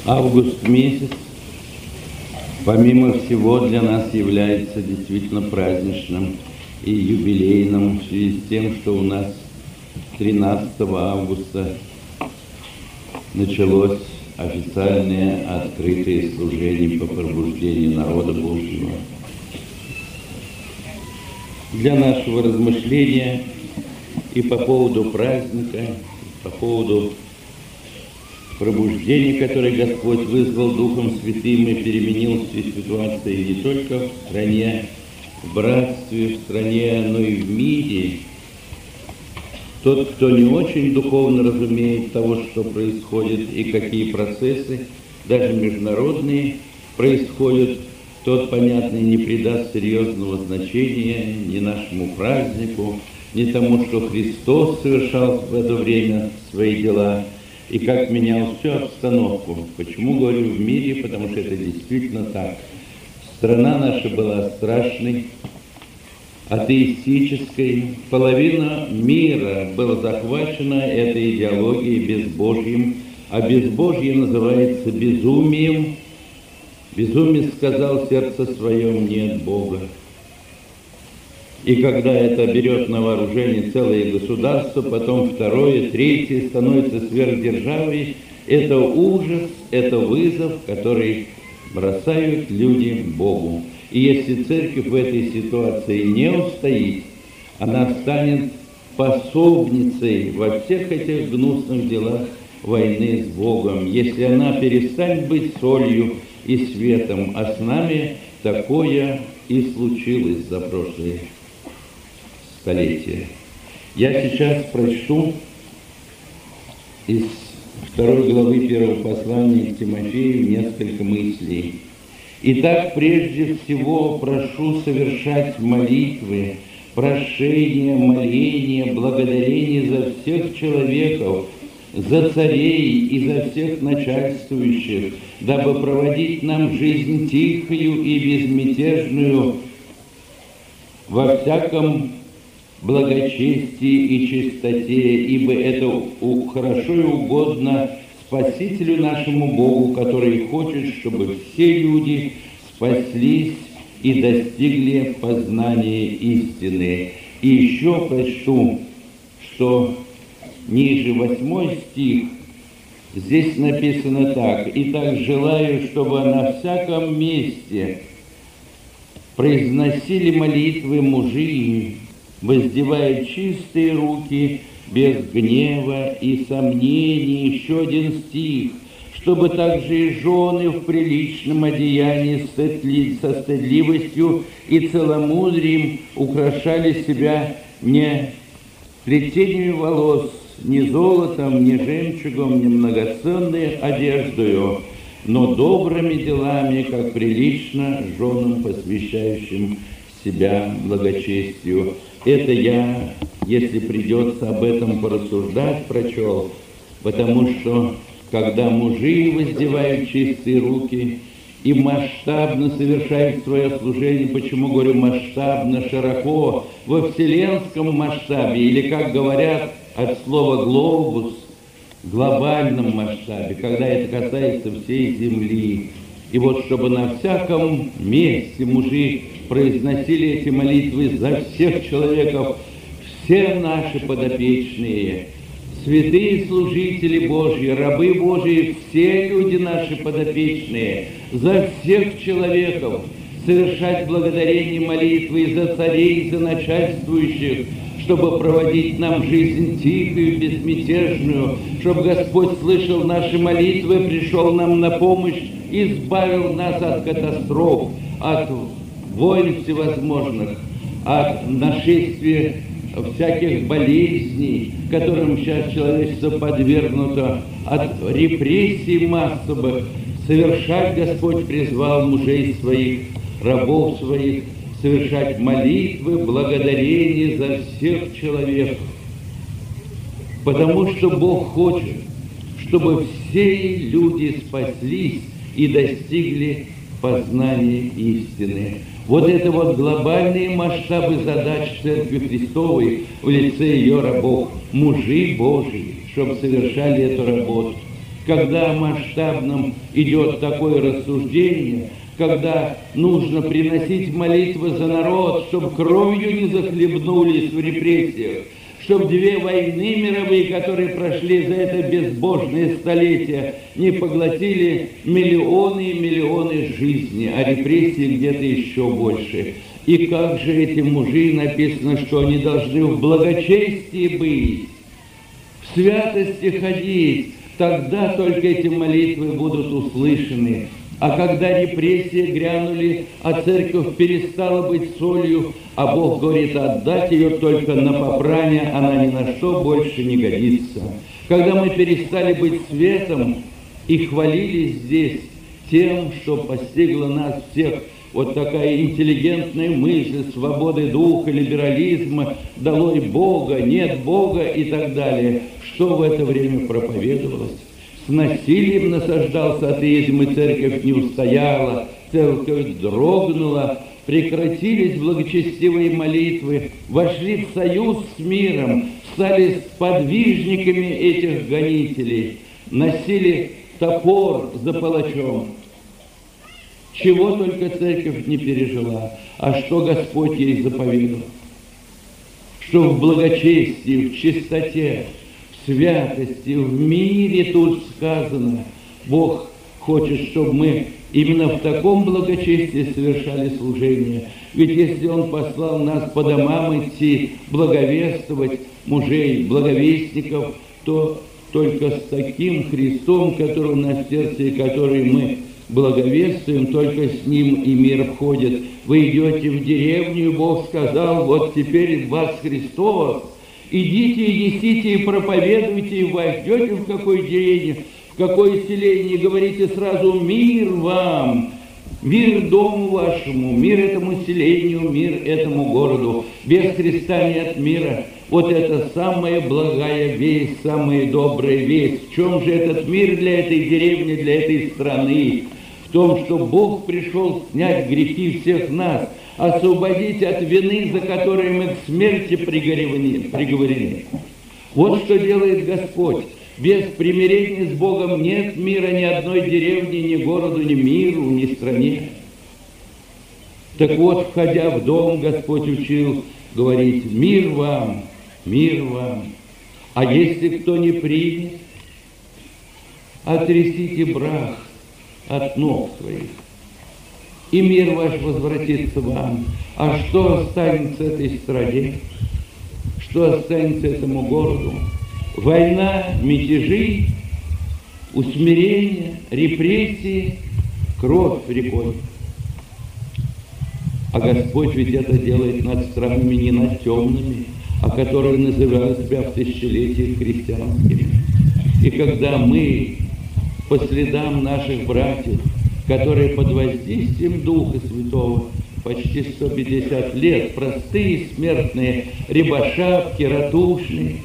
Август месяц, помимо всего, для нас является действительно праздничным и юбилейным в связи с тем, что у нас 13 августа началось официальное открытое служение по пробуждению народа Божьего. Для нашего размышления и по поводу праздника, по поводу пробуждения, которое Господь вызвал Духом Святым и переменил всю ситуацию не только в стране, в братстве, в стране, но и в мире. Тот, кто не очень духовно разумеет того, что происходит и какие процессы, даже международные, происходят, тот, понятно, не придаст серьезного значения ни нашему празднику, ни тому, что Христос совершал в это время свои дела, и как менял всю обстановку. Почему говорю в мире? Потому что это действительно так. Страна наша была страшной, атеистической. Половина мира была захвачена этой идеологией безбожьем, а безбожье называется безумием. Безумец сказал в сердце своем: нет Бога. И когда это берет на вооружение целое государство, потом второе, третье, становится сверхдержавой, это ужас, это вызов, который бросают люди Богу. И если церковь в этой ситуации не устоит, она станет пособницей во всех этих гнусных делах войны с Богом. Если она перестанет быть солью и светом, а с нами такое и случилось за прошлые столетия. Я сейчас прочту из 2 главы 1 послания к Тимофею несколько мыслей. Итак, прежде всего прошу совершать молитвы, прошения, моления, благодарения за всех человеков, за царей и за всех начальствующих, дабы проводить нам жизнь тихую и безмятежную во всяком благочестии и чистоте, ибо это хорошо и угодно Спасителю нашему Богу, который хочет, чтобы все люди спаслись и достигли познания истины. И еще прочту, что ниже 8 стих, здесь написано так: «Итак, желаю, чтобы на всяком месте произносили молитвы мужи, воздевая чистые руки, без гнева и сомнений». Еще один стих: «Чтобы также и жены в приличном одеянии со стыдливостью и целомудрием украшали себя не плетению волос, ни золотом, ни жемчугом, ни многоценной одеждою, но добрыми делами, как прилично женам, посвящающим себя благочестию». Это я, если придется об этом порассуждать, прочел, потому что, когда мужи воздевают чистые руки и масштабно совершают свое служение, почему говорю масштабно, широко, во вселенском масштабе, или, как говорят от слова «глобус», в глобальном масштабе, когда это касается всей земли. И вот чтобы на всяком месте мужи произносили эти молитвы за всех человеков, все наши подопечные, святые служители Божьи, рабы Божьи, все люди наши подопечные, за всех человеков совершать благодарение молитвы за царей, за начальствующих, чтобы проводить нам жизнь тихую, безмятежную, чтобы Господь слышал наши молитвы, пришел нам на помощь, избавил нас от катастроф, от войн всевозможных, от нашествия всяких болезней, которым сейчас человечество подвергнуто, от репрессий массовых. Совершать Господь призвал мужей своих, рабов своих, совершать молитвы, благодарения за всех человеков. Потому что Бог хочет, чтобы все люди спаслись и достигли познания истины. Вот это вот глобальные масштабы задач Церкви Христовой в лице ее рабов, мужи Божьи, чтобы совершали эту работу. когда о масштабном идет такое рассуждение, когда нужно приносить молитвы за народ, чтобы кровью не захлебнулись в репрессиях, чтобы 2 войны мировые, которые прошли за это безбожное столетие, не поглотили миллионы и миллионы жизней, а репрессий где-то еще больше. И как же эти мужи, написано, что они должны в благочестии быть, в святости ходить, тогда только эти молитвы будут услышаны. А когда репрессии грянули, а церковь перестала быть солью, а Бог говорит, отдать ее только на попрание, она ни на что больше не годится. Когда мы перестали быть светом и хвалились здесь тем, что постигло нас всех, вот такая интеллигентная мысль, свободы духа, либерализма, долой Бога, нет Бога и так далее, что в это время проповедовалось? С насилием насаждался атеизм, и церковь не устояла, церковь дрогнула, прекратились благочестивые молитвы, вошли в союз с миром, стали сподвижниками этих гонителей, носили топор за палачом. Чего только церковь не пережила, а что Господь ей заповедал? Что в благочестии, в чистоте, в святости, в мире тут сказано. Бог хочет, чтобы мы именно в таком благочестии совершали служение. Ведь если Он послал нас по домам идти, благовествовать мужей, благовестников, то только с таким Христом, который у нас в сердце и который мы благовествуем, только с Ним и мир входит. Вы идете в деревню, и Бог сказал, вот теперь в вас Христос, идите и несите, и проповедуйте, и войдете в какой деревню, в какое селение, говорите сразу «Мир вам!» Мир дому вашему, мир этому селению, мир этому городу. Без Христа нет мира. Вот это самая благая весть, самая добрая весть. В чем же этот мир для этой деревни, для этой страны? В том, что Бог пришел снять грехи всех нас, освободить от вины, за которые мы к смерти приговорены. Вот что делает Господь. Без примирения с Богом нет мира ни одной деревни, ни городу, ни миру, ни стране. Так вот, входя в дом, Господь учил говорить «Мир вам, мир вам». А если кто не примет, отрясите прах от ног своих, и мир ваш возвратится вам. А что останется этой стране? Что останется этому городу? Война, мятежи, усмирение, репрессии, кровь рекой. А Господь ведь это делает над странами не над темными, а которые называют себя в тысячелетиях христианскими. И когда мы по следам наших братьев, которые под воздействием Духа Святого почти 150 лет, простые смертные, рябошапки, ратушные,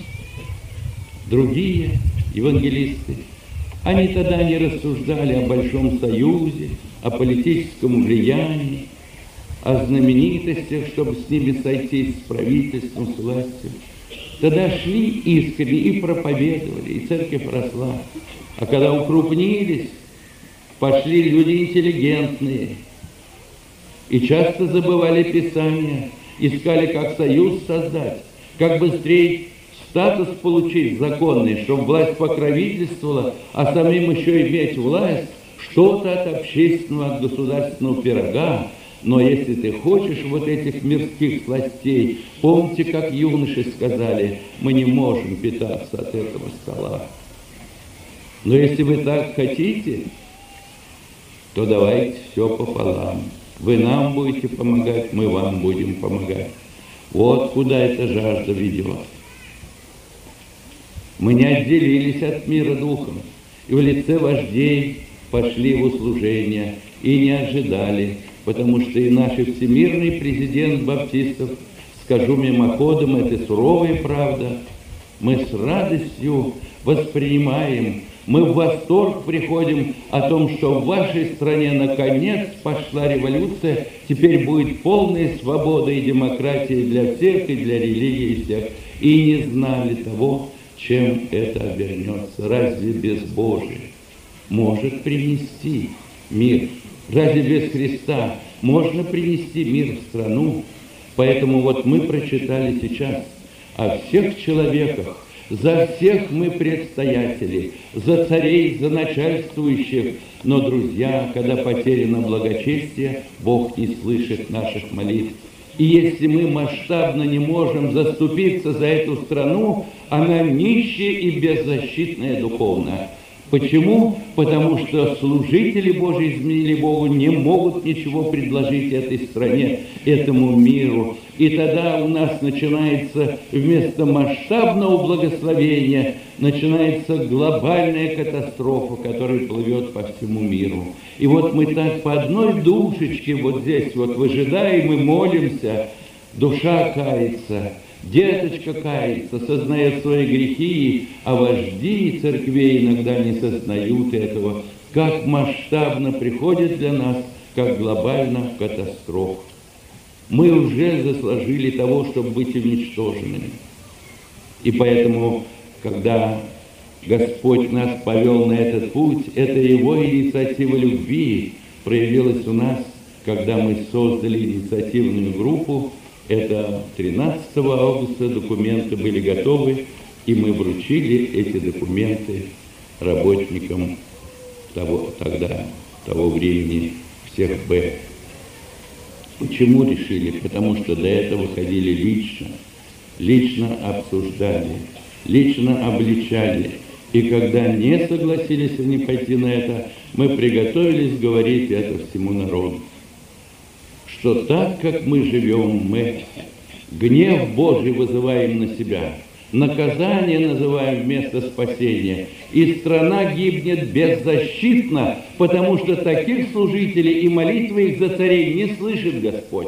другие евангелисты, они тогда не рассуждали о Большом Союзе, о политическом влиянии, о знаменитостях, чтобы с ними сойтись с правительством, с властью. Тогда шли искренне и проповедовали, и церковь росла. А когда укрупнились, пошли люди интеллигентные, и часто забывали Писание, искали, как союз создать, как быстрее статус получить законный, чтобы власть покровительствовала, а самим еще иметь власть, что-то от общественного, от государственного пирога. Но если ты хочешь вот этих мирских сластей, помните, как юноши сказали, мы не можем питаться от этого стола. Но если вы так хотите, то давайте все пополам. Вы нам будете помогать, мы вам будем помогать. Вот куда эта жажда ведет. Мы не отделились от мира духом, и в лице вождей пошли в услужение, и не ожидали, потому что и наш всемирный президент баптистов, скажу мимоходом, это суровая правда, мы с радостью воспринимаем, мы в восторг приходим о том, что в вашей стране наконец пошла революция, теперь будет полная свобода и демократия для всех, и для религии всех. И не знали того, чем это обернется. Разве безбожие может принести мир? Разве без Христа можно принести мир в страну? Поэтому вот мы прочитали сейчас о всех человеках, за всех мы предстоятели, за царей, за начальствующих. Но, друзья, когда потеряно благочестие, Бог не слышит наших молитв. И если мы масштабно не можем заступиться за эту страну, она нищая и беззащитная духовно. Почему? Потому что служители Божьи изменили Богу, не могут ничего предложить этой стране, этому миру. И тогда у нас начинается вместо масштабного благословения, начинается глобальная катастрофа, которая плывет по всему миру. И вот мы так по одной душечке вот здесь вот выжидаем и молимся, душа кается, деточка кается, сознает свои грехи, а вожди церквей иногда не сознают этого, как масштабно приходит для нас, как глобально катастрофа. Мы уже заслужили того, чтобы быть уничтоженными. И поэтому, когда Господь нас повел на этот путь, это Его инициатива любви проявилась у нас, когда мы создали инициативную группу. Это 13 августа документы были готовы, и мы вручили эти документы работникам того времени всех Б. Почему решили? Потому что до этого ходили лично обсуждали, лично обличали. И когда не согласились они пойти на это, мы приготовились говорить это всему народу. Что так, как мы живем, мы гнев Божий вызываем на себя, наказание называем вместо спасения, и страна гибнет беззащитно, потому что таких служителей и молитвы их за царей не слышит Господь.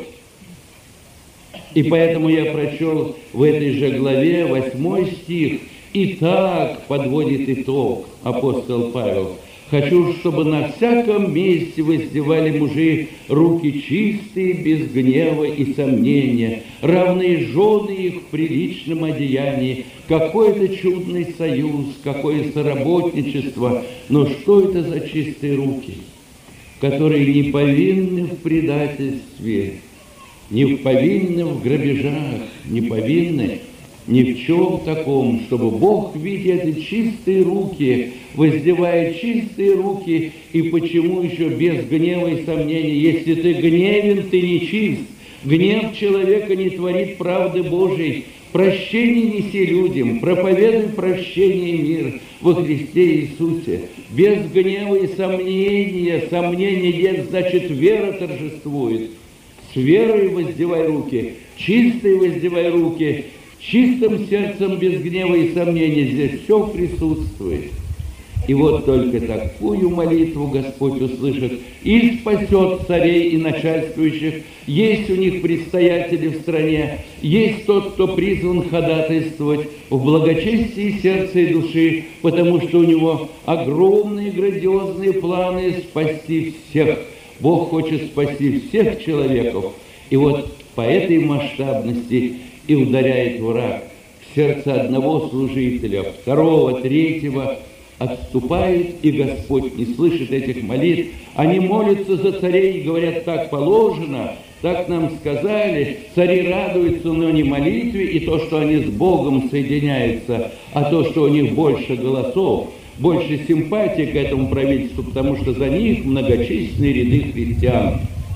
И поэтому я прочел в этой же главе 8 стих, и так подводит итог апостол Павел. Хочу, чтобы на всяком месте воздевали мужи руки чистые, без гнева и сомнения, равные жены их в приличном одеянии. Какой-то чудный союз, какое соработничество, но что это за чистые руки, которые не повинны в предательстве, не повинны в грабежах, не повинны ни в чем таком, чтобы Бог, видя эти чистые руки, воздевает чистые руки, и почему еще без гнева и сомнений? Если ты гневен, ты не чист. Гнев человека не творит правды Божией. Прощение неси людям, проповедуй прощение и мир во Христе Иисусе. Без гнева и сомнения нет, значит, вера торжествует. С верой воздевай руки, чистой воздевай руки, чистым сердцем, без гнева и сомнений, здесь все присутствует. И вот только такую молитву Господь услышит и спасет царей и начальствующих. Есть у них предстоятели в стране, есть тот, кто призван ходатайствовать в благочестии сердца и души, потому что у него огромные грандиозные планы спасти всех. Бог хочет спасти всех человеков. И вот по этой масштабности и ударяет враг в сердце одного служителя, второго, третьего, отступает, и Господь не слышит этих молитв. Они молятся за царей и говорят, так положено, так нам сказали. Цари радуются, но не молитве, и то, что они с Богом соединяются, а то, что у них больше голосов, больше симпатии к этому правительству, потому что за них многочисленные ряды христиан.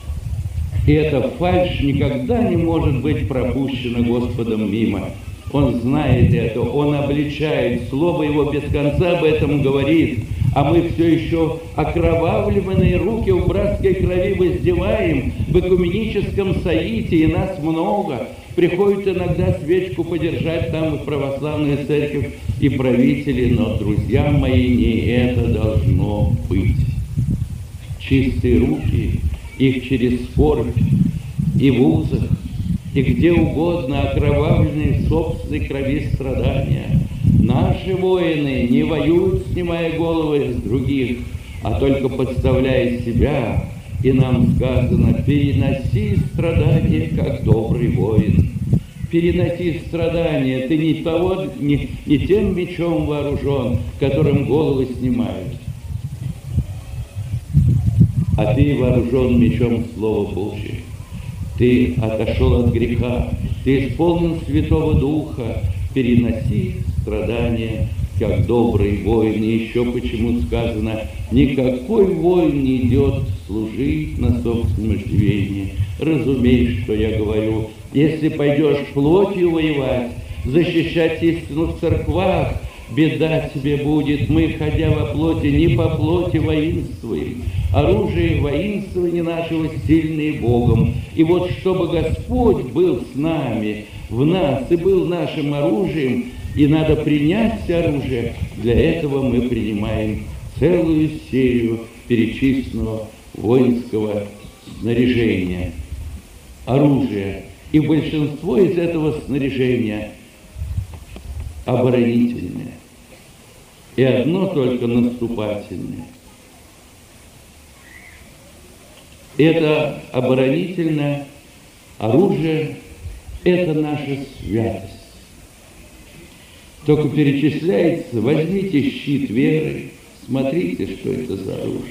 И эта фальшь никогда не может быть пропущена Господом мимо. Он знает это, Он обличает, Слово Его без конца об этом говорит, а мы все еще окровавленные руки в братской крови воздеваем в экуменическом соите, и нас много. Приходит иногда свечку подержать там в православную церковь и правители, но, друзья мои, не это должно быть. Чистые руки, их через скорбь и в узах, и где угодно окровавленные в собственной крови страдания. Наши воины не воюют, снимая головы с других, а только подставляя себя, и нам сказано, переноси страдания, как добрый воин. переноси страдания. Ты не тем мечом вооружен, которым головы снимают, а ты вооружен мечом Слова Божия. Ты отошел от греха, ты исполнен Святого Духа, переноси страдания, как добрый воин. И еще почему сказано, никакой воин не идет служить на собственном иждивении. Разумей, что я говорю, если пойдешь плотью воевать, защищать истину в церквах, беда тебе будет. Мы, ходя во плоти, не по плоти воинствуем. Оружие воинствования нашего сильное Богом. И вот чтобы Господь был с нами, в нас, и был нашим оружием, и надо принять все оружие, для этого мы принимаем целую серию перечисленного воинского снаряжения, оружия. И большинство из этого снаряжения оборонительное, и одно только наступательное. Это оборонительное оружие, это наша святость. Только перечисляется, возьмите щит веры, смотрите, что это за оружие.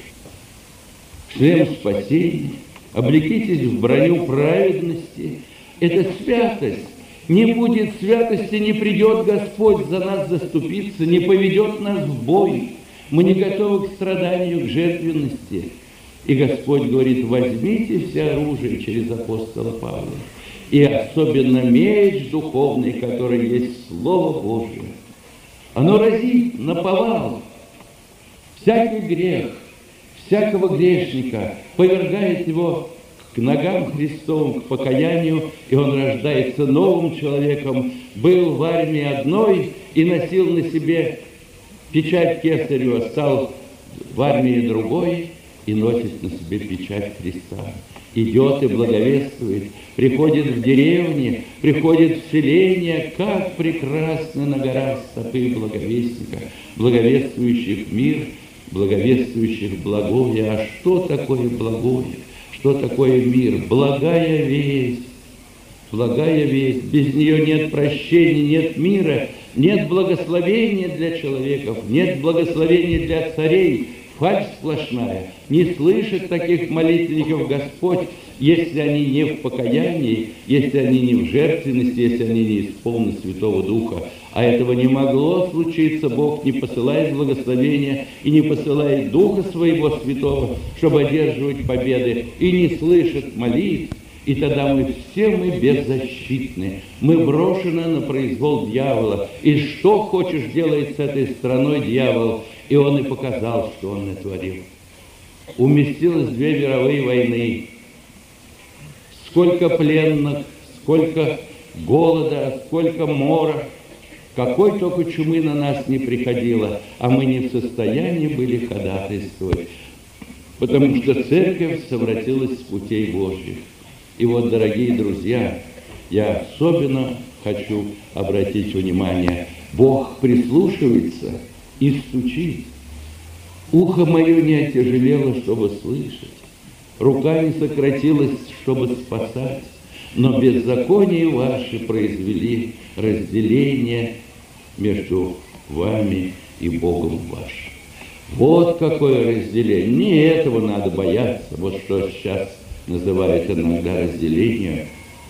Шлем спасения, облекитесь в броню праведности. Это святость. Не будет святости, не придет Господь за нас заступиться, не поведет нас в бой. Мы не готовы к страданию, к жертвенности. И Господь говорит, возьмите все оружие через апостола Павла. И особенно меч духовный, который есть Слово Божие. Оно разит наповал всякий грех, всякого грешника, повергает его к ногам Христовым, к покаянию, и он рождается новым человеком. Был в армии одной и носил на себе печать кесарева, стал в армии другой и носит на себе печать Христа. Идет и благовествует, приходит в деревни, приходит в селение, как прекрасно на горах стопы благовестника, благовествующих мир, благовествующих благое. А что такое благое? Что такое мир? Благая весть. Благая весть. Без нее нет прощения, нет мира, нет благословения для человеков, нет благословения для царей. Фальшь сплошная. Не слышит таких молитвенников Господь, если они не в покаянии, если они не в жертвенности, если они не исполнены Святого Духа. А этого не могло случиться. Бог не посылает благословения и не посылает Духа Своего Святого, чтобы одерживать победы, и не слышит молитв. И тогда мы беззащитны. Мы брошены на произвол дьявола. И что хочешь делать с этой страной, дьявол? И он и показал, что он натворил. Уместилось 2 мировые войны. Сколько пленных, сколько голода, сколько мора. Какой только чумы на нас не приходило, а мы не в состоянии были ходатайствовать. Потому что церковь совратилась с путей Божьих. И вот, дорогие друзья, я особенно хочу обратить внимание. Бог прислушивается и стучит. Ухо мое не отяжелело, чтобы слышать. Рука не сократилась, чтобы спасать. Но беззаконие ваши произвели разделение между вами и Богом вашим. Вот какое разделение. Не этого надо бояться. Вот что сейчас называют иногда разделение,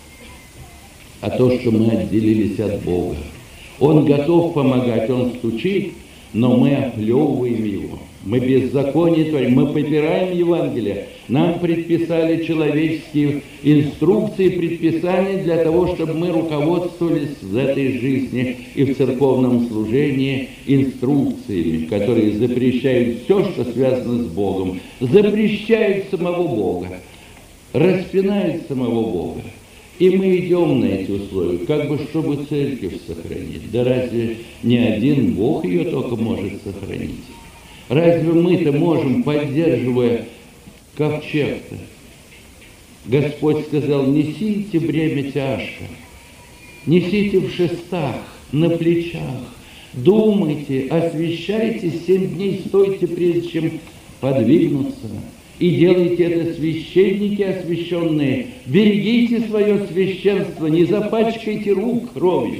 а то, что мы отделились от Бога. Он готов помогать, Он стучит, но мы оплевываем Его. Мы беззаконие творим, мы попираем Евангелие. Нам предписали человеческие инструкции, предписания для того, чтобы мы руководствовались в этой жизни и в церковном служении инструкциями, которые запрещают все, что связано с Богом, запрещают самого Бога, распинает самого Бога. И мы идем на эти условия, как бы чтобы церковь сохранить. Да разве не один Бог ее только может сохранить? Разве мы-то можем, поддерживая ковчег-то? Господь сказал, несите бремя тяжко, несите в шестах, на плечах, думайте, освящайте 7 дней, стойте, прежде чем подвигнуться. и делайте это, священники освященные. Берегите свое священство, не запачкайте рук кровью.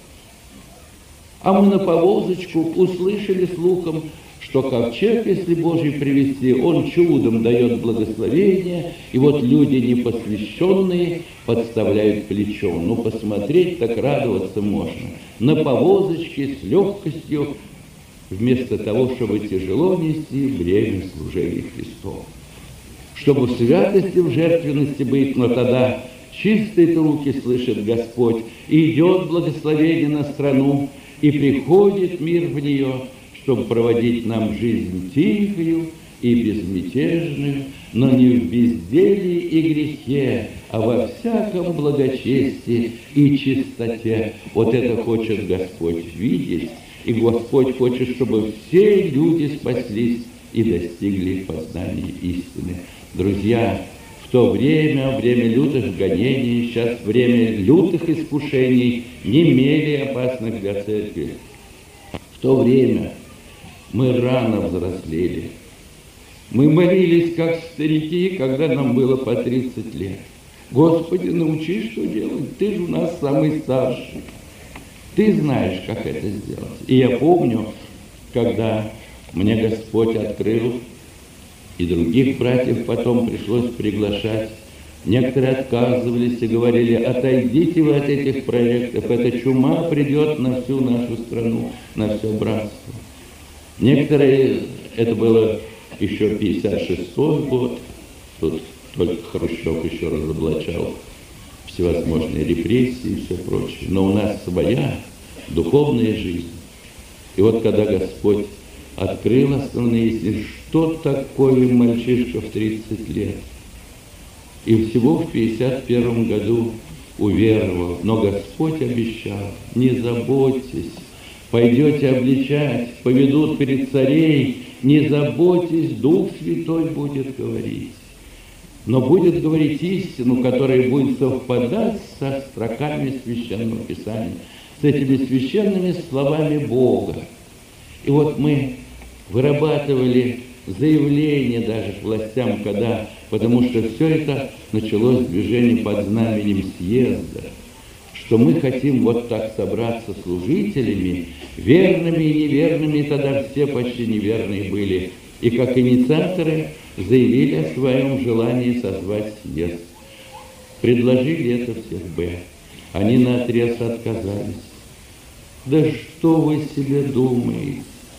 А мы на повозочку услышали слухом, что ковчег, если Божий привести, он чудом дает благословение, и вот люди непосвященные подставляют плечом. Ну, посмотреть, так радоваться можно. На повозочке с легкостью, вместо того, чтобы тяжело нести бремя служения Христова. Чтобы в святости, в жертвенности быть, но тогда чистые руки слышит Господь, и идет благословение на страну, и приходит мир в нее, чтобы проводить нам жизнь тихую и безмятежную, но не в безделии и грехе, а во всяком благочестии и чистоте. Вот это хочет Господь видеть, и Господь хочет, чтобы все люди спаслись и достигли познания истины. Друзья, в то время лютых гонений, сейчас время лютых искушений, не менее опасных для церкви. В то время мы рано взрослели. Мы молились, как старики, когда нам было по 30 лет. Господи, научи, что делать. Ты же у нас самый старший. Ты знаешь, как это сделать. И я помню, когда мне Господь открыл, и других братьев потом пришлось приглашать. Некоторые отказывались и говорили: отойдите вы от этих проектов, эта чума придет на всю нашу страну, на все братство. Некоторые, это было еще 56-й год, тут только Хрущев еще разоблачал всевозможные репрессии и все прочее. Но у нас своя духовная жизнь. И вот когда Господь открыл основные истины, что такое мальчишка в 30 лет, и всего в 51 году уверовал, но Господь обещал: не заботьтесь, пойдете обличать, поведут перед царей, не заботьтесь, Дух Святой будет говорить. Но будет говорить истину, которая будет совпадать со строками Священного Писания, с этими священными словами Бога. И вот мы вырабатывали заявление даже к властям, потому что все это началось движение под знаменем съезда, что мы хотим вот так собраться служителями, верными и неверными, и тогда все почти неверные были, и как инициаторы заявили о своем желании созвать съезд. Предложили это в СБ. Они наотрез отказались. Да что вы себе думаете?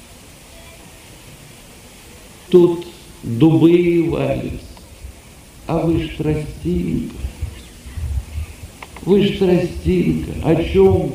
Тут дубы валятся, а вы ж тростинка. Вы ж тростинка. О чем вы?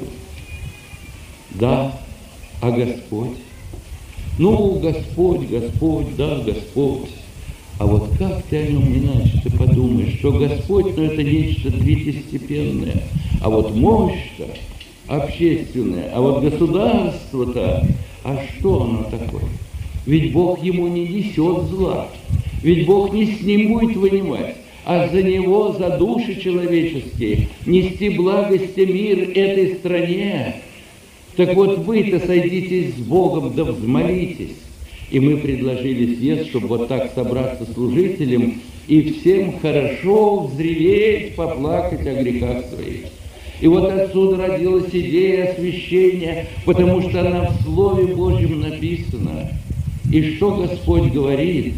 Да, а Господь? Ну, Господь, да, Господь. А вот как ты о нем иначе ты подумаешь, что Господь, ну, это нечто третьестепенное, а вот мощь-то общественная, а вот государство-то, а что оно такое? Ведь Бог ему не несет зла, ведь Бог не с ним будет воевать, а за него, за души человеческие, нести благость и мир этой стране. Так вот вы-то сойдитесь с Богом, да взмолитесь. И мы предложили съезд, чтобы вот так собраться служителям и всем хорошо взреветь, поплакать о грехах своих. И вот отсюда родилась идея освящения, потому что она в Слове Божьем написана. И что Господь говорит?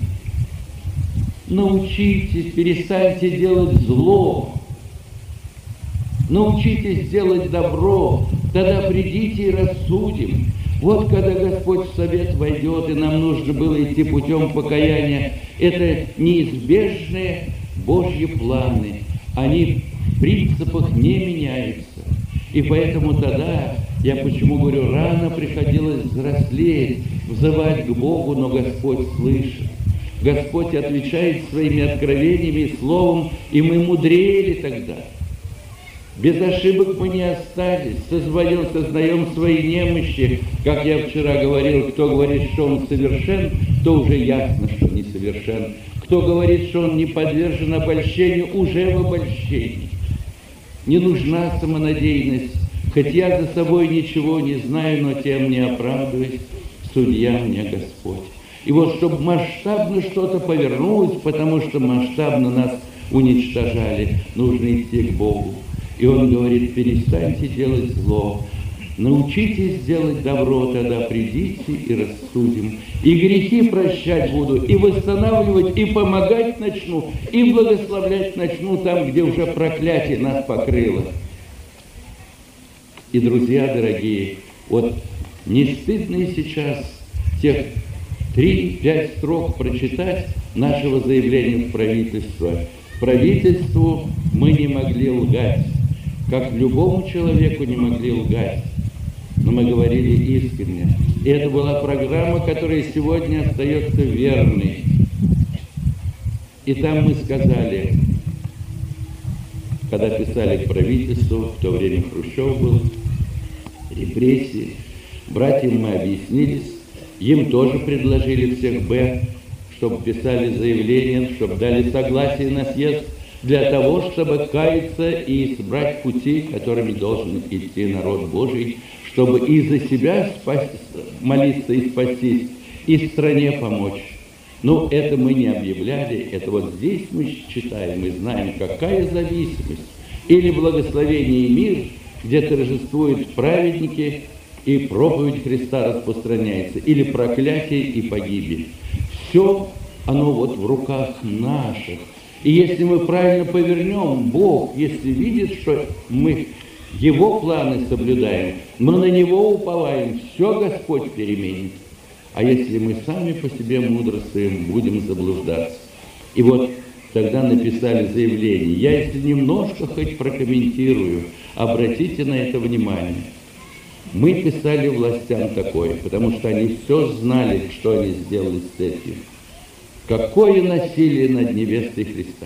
Научитесь, перестаньте делать зло. Научитесь делать добро, тогда придите и рассудим. Вот когда Господь в совет войдет, и нам нужно было идти путем покаяния, это неизбежные Божьи планы. Они в принципах не меняются. И поэтому тогда, я почему говорю, рано приходилось взрослеть, взывать к Богу, но Господь слышит. Господь отвечает своими откровениями и словом, и мы мудрели тогда. Без ошибок мы не остались, сознаем свои немощи. Как я вчера говорил, кто говорит, что он совершен, то уже ясно, что не совершен. Кто говорит, что он не подвержен обольщению, уже в обольщении. Не нужна самонадеянность, хоть я за собой ничего не знаю, но тем не оправдываюсь, судья мне Господь. И вот чтобы масштабно что-то повернулось, потому что масштабно нас уничтожали, нужно идти к Богу. И Он говорит: перестаньте делать зло, научитесь делать добро, тогда придите и рассудим. И грехи прощать буду, и восстанавливать, и помогать начну, и благословлять начну там, где уже проклятие нас покрыло. И, друзья дорогие, вот не стыдно и сейчас тех 3-5 строк прочитать нашего заявления в правительство. Правительству мы не могли лгать, как любому человеку не могли лгать, но мы говорили искренне. И это была программа, которая сегодня остается верной. И там мы сказали, когда писали к правительству, в то время Хрущев был, репрессии, братьям мы объяснились, им тоже предложили всех «Б», чтобы писали заявление, чтобы дали согласие на съезд, для того, чтобы каяться и избрать пути, которыми должен идти народ Божий, чтобы и за себя молиться и спастись, и стране помочь. Но это мы не объявляли, это вот здесь мы читаем и знаем, какая зависимость. Или благословение и мир, где торжествуют праведники, и проповедь Христа распространяется, или проклятие и погибель. Все оно вот в руках наших. И если мы правильно повернем, Бог, если видит, что мы Его планы соблюдаем, мы на Него уповаем, все Господь переменит. А если мы сами по себе мудрствуем, будем заблуждаться. И вот тогда написали заявление. Я, если немножко хоть прокомментирую, обратите на это внимание. Мы писали властям такое, потому что они все знали, что они сделали с церковью. Какое насилие над невестой Христа.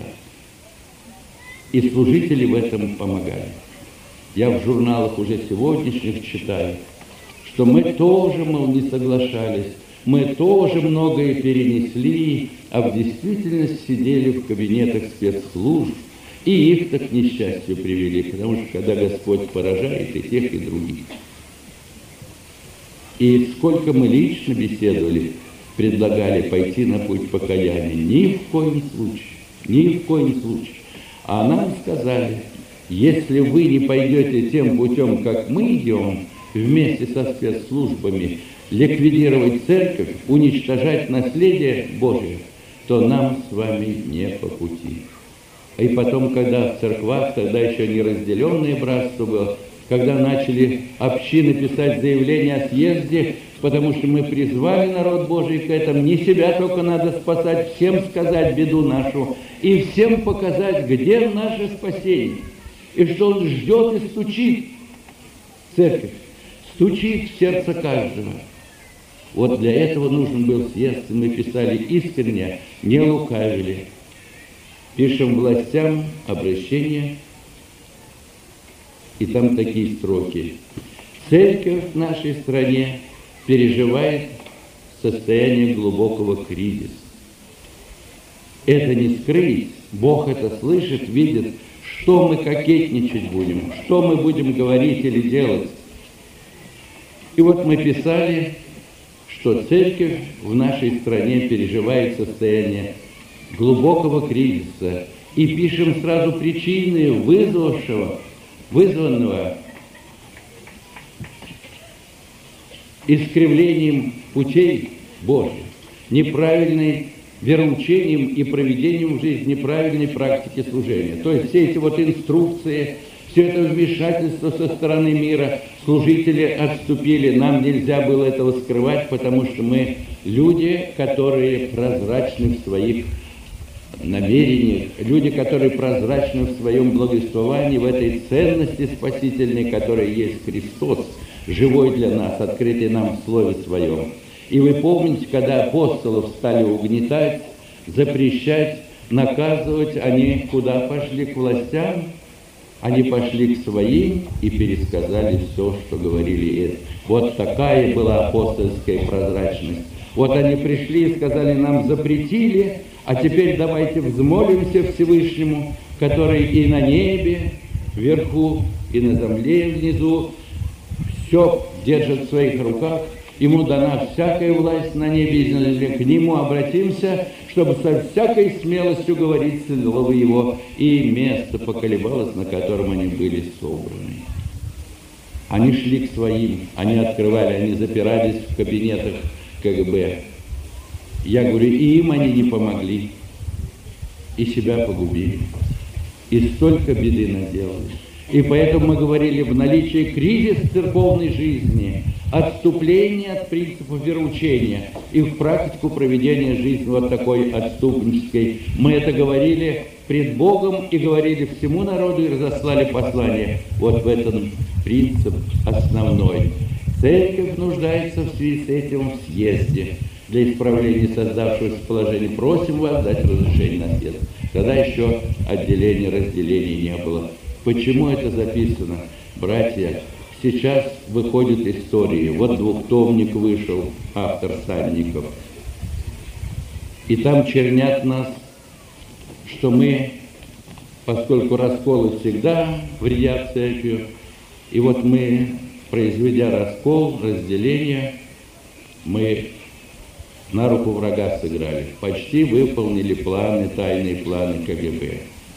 И служители в этом помогали. Я в журналах уже сегодняшних читаю, что мы тоже, мол, не соглашались, мы тоже многое перенесли, а в действительности сидели в кабинетах спецслужб, и их-то к несчастью привели, потому что когда Господь поражает и тех, и других. И сколько мы лично беседовали, предлагали пойти на путь покаяния. Ни в коем случае, ни в коем случае. А нам сказали, если вы не пойдете тем путем, как мы идем, вместе со спецслужбами, ликвидировать церковь, уничтожать наследие Божие, то нам с вами не по пути. И потом, когда в церквах, тогда еще не разделенное братство было, когда начали общины писать заявление о съезде, потому что мы призвали народ Божий к этому, не себя только надо спасать, всем сказать беду нашу, и всем показать, где наше спасение, и что Он ждет и стучит, церковь, стучит в сердце каждого. Вот для этого нужен был съезд, и мы писали искренне, не лукавили. Пишем властям обращение, и там такие строки. Церковь в нашей стране переживает состояние глубокого кризиса. Это не скрыть, Бог это слышит, видит, что мы кокетничать будем, что мы будем говорить или делать. И вот мы писали, что церковь в нашей стране переживает состояние глубокого кризиса. И пишем сразу причины вызванного искривлением путей Божьих, неправильным вероучением и проведением в жизнь неправильной практики служения. То есть все эти вот инструкции, все это вмешательство со стороны мира, служители отступили, нам нельзя было этого скрывать, потому что мы люди, которые прозрачны в своих намерениях, люди, которые прозрачны в своем благовествовании, в этой ценности спасительной, которая есть Христос, живой для нас, открытый нам в Слове Своем. И вы помните, когда апостолов стали угнетать, запрещать, наказывать, они куда пошли? К властям? Они пошли к своим и пересказали все, что говорили. Вот такая была апостольская прозрачность. Вот они пришли и сказали, нам запретили, а теперь давайте взмолимся Всевышнему, который и на небе вверху, и на земле внизу все держит в своих руках, Ему дана всякая власть на небе и на земле. К Нему обратимся, чтобы со всякой смелостью говорить слово Его, и место поколебалось, на котором они были собраны. Они шли к своим, они открывали, они запирались в кабинетах КГБ. Я говорю, и им они не помогли, и себя погубили, и столько беды наделали. И поэтому мы говорили, в наличии кризис церковной жизни, отступление от принципов вероучения и в практику проведения жизни вот такой отступнической. Мы это говорили пред Богом и говорили всему народу и разослали послание. Вот в этом принцип основной. Церковь нуждается в связи с этим в съезде. Для исправления создавшегося положения просим вас дать разрешение на съезд. Тогда еще отделения, разделений не было. Почему это записано? Братья, сейчас выходят истории. Вот двухтомник вышел, автор Санников. И там чернят нас, что мы, поскольку расколы всегда вредят церкви, и вот мы, произведя раскол, разделение, мы на руку врага сыграли. Почти выполнили планы, тайные планы КГБ.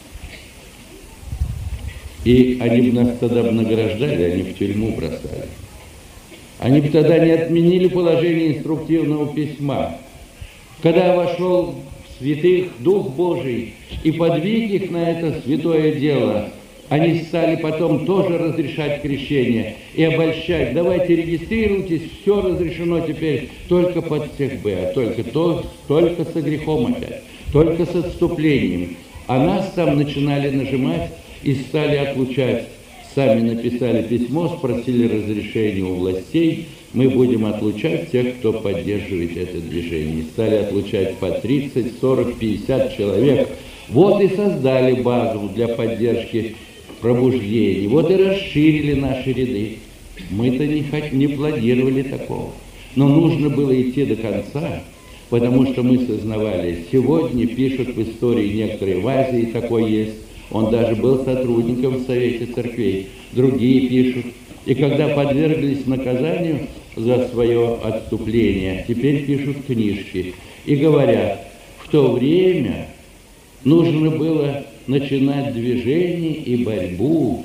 И они бы нас тогда награждали, они в тюрьму бросали. Они бы тогда не отменили положение инструктивного письма. Когда вошел в святых Дух Божий и подвиг их на это святое дело, они стали потом тоже разрешать крещение и обольщать. Давайте регистрируйтесь, все разрешено теперь только под всех Б, только со грехом опять, только с отступлением. А нас там начинали нажимать и стали отлучать. Сами написали письмо, спросили разрешения у властей. Мы будем отлучать тех, кто поддерживает это движение. Стали отлучать по 30, 40, 50 человек. Вот и создали базу для поддержки пробуждений. Вот и расширили наши ряды. Мы-то не планировали такого. Но нужно было идти до конца, потому что мы сознавали. Сегодня пишут в истории некоторые, в Азии такой есть. Он даже был сотрудником в Совете Церквей. Другие пишут. И когда подверглись наказанию за свое отступление, теперь пишут книжки. И говорят, в то время нужно было начинать движение и борьбу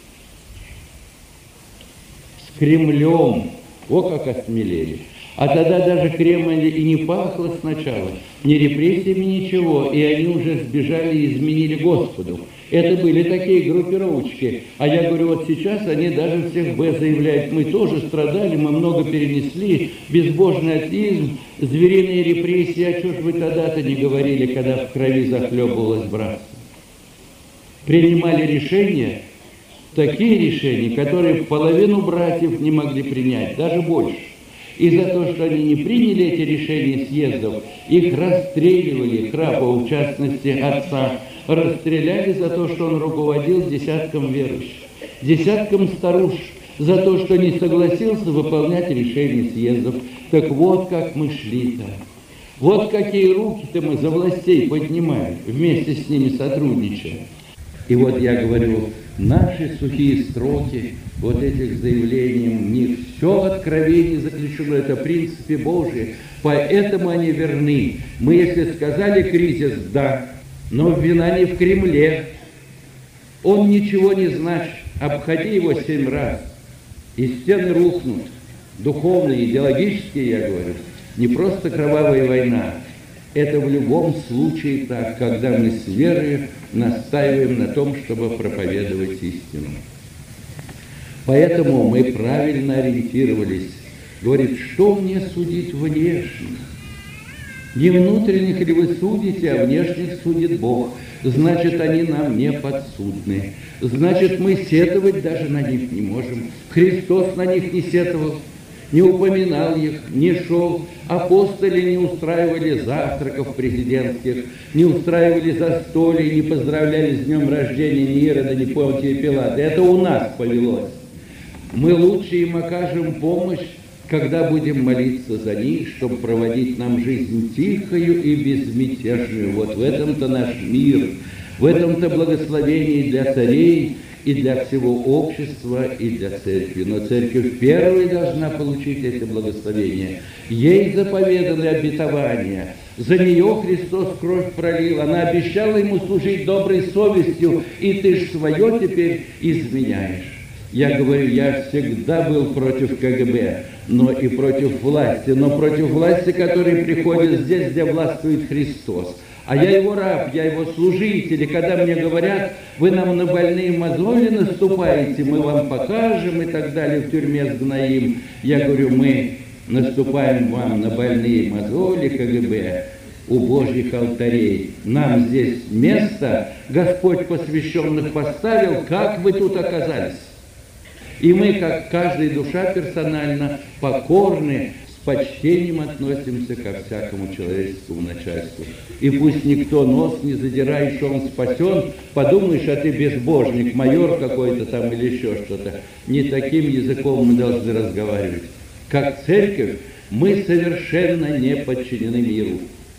с Кремлем. О, как осмелели. А тогда даже Кремль и не пахло сначала, ни репрессиями, ничего, и они уже сбежали и изменили Господу. Это были такие группировочки. А я говорю, вот сейчас они даже всех Б заявляют, мы тоже страдали, мы много перенесли, безбожный атеизм, звериные репрессии, а чего ж вы тогда-то не говорили, когда в крови захлебывалось братство? Принимали решения, такие решения, которые половину братьев не могли принять, даже больше. И за то, что они не приняли эти решения съездов, их расстреливали, Храпова, в частности, отца, расстреляли за то, что он руководил десятком верующих, десятком старушек, за то, что не согласился выполнять решения съездов. Так вот, как мы шли-то. Вот какие руки-то мы за властей поднимаем, вместе с ними сотрудничаем. И вот я говорю, наши сухие строки, вот этих заявлений, в них все откровение заключено, это принципы Божьи, поэтому они верны. Мы, если сказали кризис, да, но вина не в Кремле, он ничего не значит, обходи его 7 раз, и стены рухнут, духовные, идеологические, я говорю, не просто кровавая война. Это в любом случае так, когда мы с верой настаиваем на том, чтобы проповедовать истину. Поэтому мы правильно ориентировались. Говорит, что мне судить внешних? Не внутренних ли вы судите, а внешних судит Бог. Значит, они нам не подсудны. Значит, мы сетовать даже на них не можем. Христос на них не сетовал, не упоминал их, не шел. Апостоли не устраивали завтраков президентских, не устраивали застолий, не поздравляли с днем рождения ни Ирода, ни Понтия Пилата. Это у нас повелось. Мы лучше им окажем помощь, когда будем молиться за них, чтобы проводить нам жизнь тихою и безмятежную. Вот в этом-то наш мир, в этом-то благословение для царей и для всего общества, и для церкви. Но церковь первой должна получить эти благословения. Ей заповеданы обетования. За нее Христос кровь пролил. Она обещала ему служить доброй совестью, и ты ж свое теперь изменяешь. Я говорю, я всегда был против КГБ, но и против власти, но против власти, которая приходит здесь, где властвует Христос. А я его раб, я его служитель, и когда мне говорят, вы нам на больные мозоли наступаете, мы вам покажем и так далее, в тюрьме сгноим, я говорю, мы наступаем вам на больные мозоли КГБ у Божьих алтарей. Нам здесь место Господь посвященных поставил, как вы тут оказались? И мы, как каждая душа персонально, покорны, с почтением относимся ко всякому человеческому начальству. И пусть никто нос не задирает, что он спасен, подумаешь, а ты безбожник, майор какой-то там или еще что-то. Не таким языком мы должны разговаривать. Как церковь мы совершенно не подчинены миру.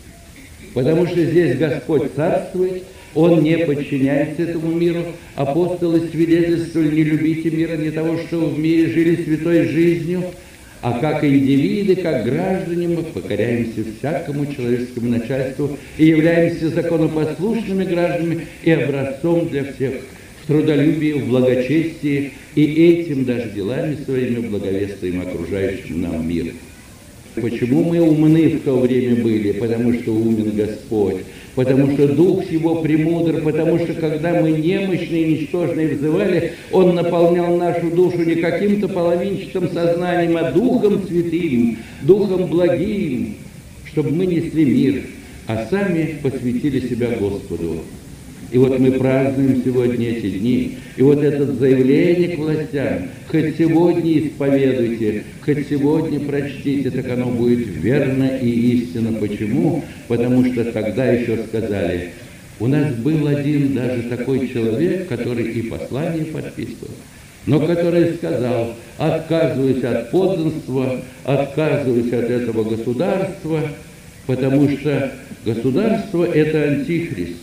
Потому что здесь Господь царствует, Он не подчиняется этому миру. Апостолы свидетельствовали, не любите мира, не того, что в мире жили святой жизнью, а как индивиды, как граждане мы покоряемся всякому человеческому начальству и являемся законопослушными гражданами и образцом для всех в трудолюбии, в благочестии, и этим даже делами своими благовествуем окружающим нам мир. Почему мы умны в то время были? Потому что умен Господь, потому что Дух Его премудр, потому что когда мы немощные и ничтожные взывали, Он наполнял нашу душу не каким-то половинчатым сознанием, а Духом Святым, Духом благим, чтобы мы несли мир, а сами посвятили себя Господу. И вот мы празднуем сегодня эти дни. И вот это заявление к властям, хоть сегодня исповедуйте, хоть сегодня прочтите, так оно будет верно и истинно. Почему? Потому что тогда еще сказали, у нас был один даже такой человек, который и послание подписывал, но который сказал, отказываюсь от подданства, отказываюсь от этого государства, потому что государство – это антихрист.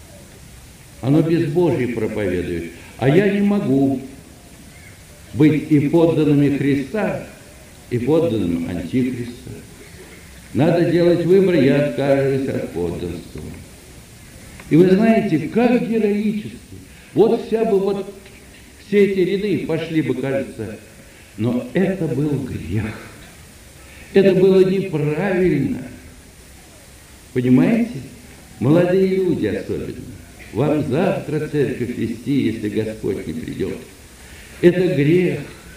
Оно безбожие проповедует. А я не могу быть и подданными Христа, и подданным Антихриста. Надо делать выбор, я откажусь от подданства. И вы знаете, как героически. Вот все эти ряды пошли бы, кажется. Но это был грех. Это было неправильно. Понимаете? Молодые люди особенно. Вам завтра церковь вести, если Господь не придет. Это грех.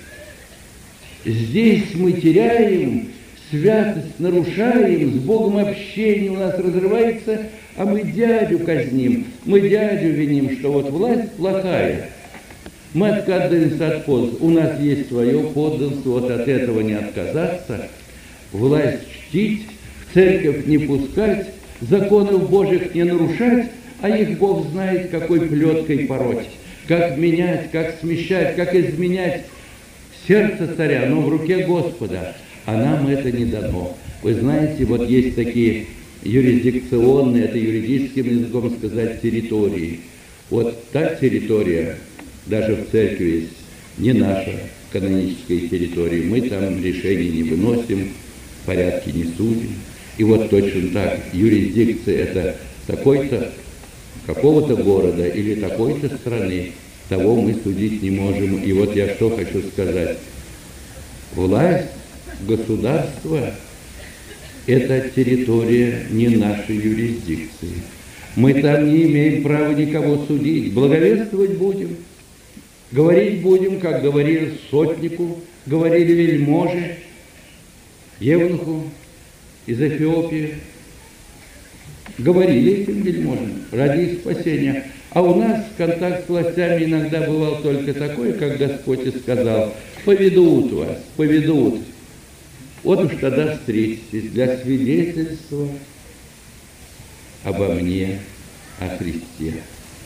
Здесь мы теряем святость, нарушаем, с Богом общение у нас разрывается, а мы дядю казним, мы дядю виним, что вот власть плохая. Мы отказываемся от подданства. У нас есть свое подданство, вот от этого не отказаться, власть чтить, в церковь не пускать, законов Божьих не нарушать, а их Бог знает, какой плеткой пороть, как менять, как смещать, как изменять сердце царя, но в руке Господа, а нам это не дано. Вы знаете, вот есть такие юрисдикционные, это юридическим языком сказать, территории. Вот та территория, даже в церкви есть, не наша каноническая территория, мы там решений не выносим, порядки не судим. И вот точно так, юрисдикция – это такой-то, какого-то города или такой-то страны, того мы судить не можем. И вот я что хочу сказать. Власть, государство – это территория не нашей юрисдикции. Мы там не имеем права никого судить. Благовествовать будем, говорить будем, как говорили сотнику, говорили вельможе, евнуху из Эфиопии. Говорили этим вельможам ради их спасения. А у нас контакт с властями иногда бывал только такой, как Господь и сказал, поведут вас, поведут. Вот уж тогда встретитесь для свидетельства обо мне, о Христе.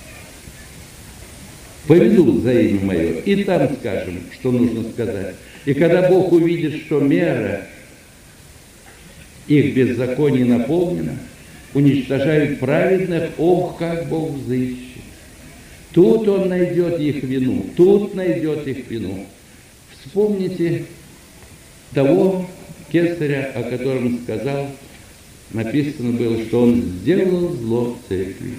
Поведут за имя мое, и там скажем, что нужно сказать. И когда Бог увидит, что мера их беззаконий наполнена, уничтожают праведных, ох, как Бог взыщет. Тут он найдет их вину, тут найдет их вину. Вспомните того кесаря, о котором сказал, написано было, что он сделал зло церкви.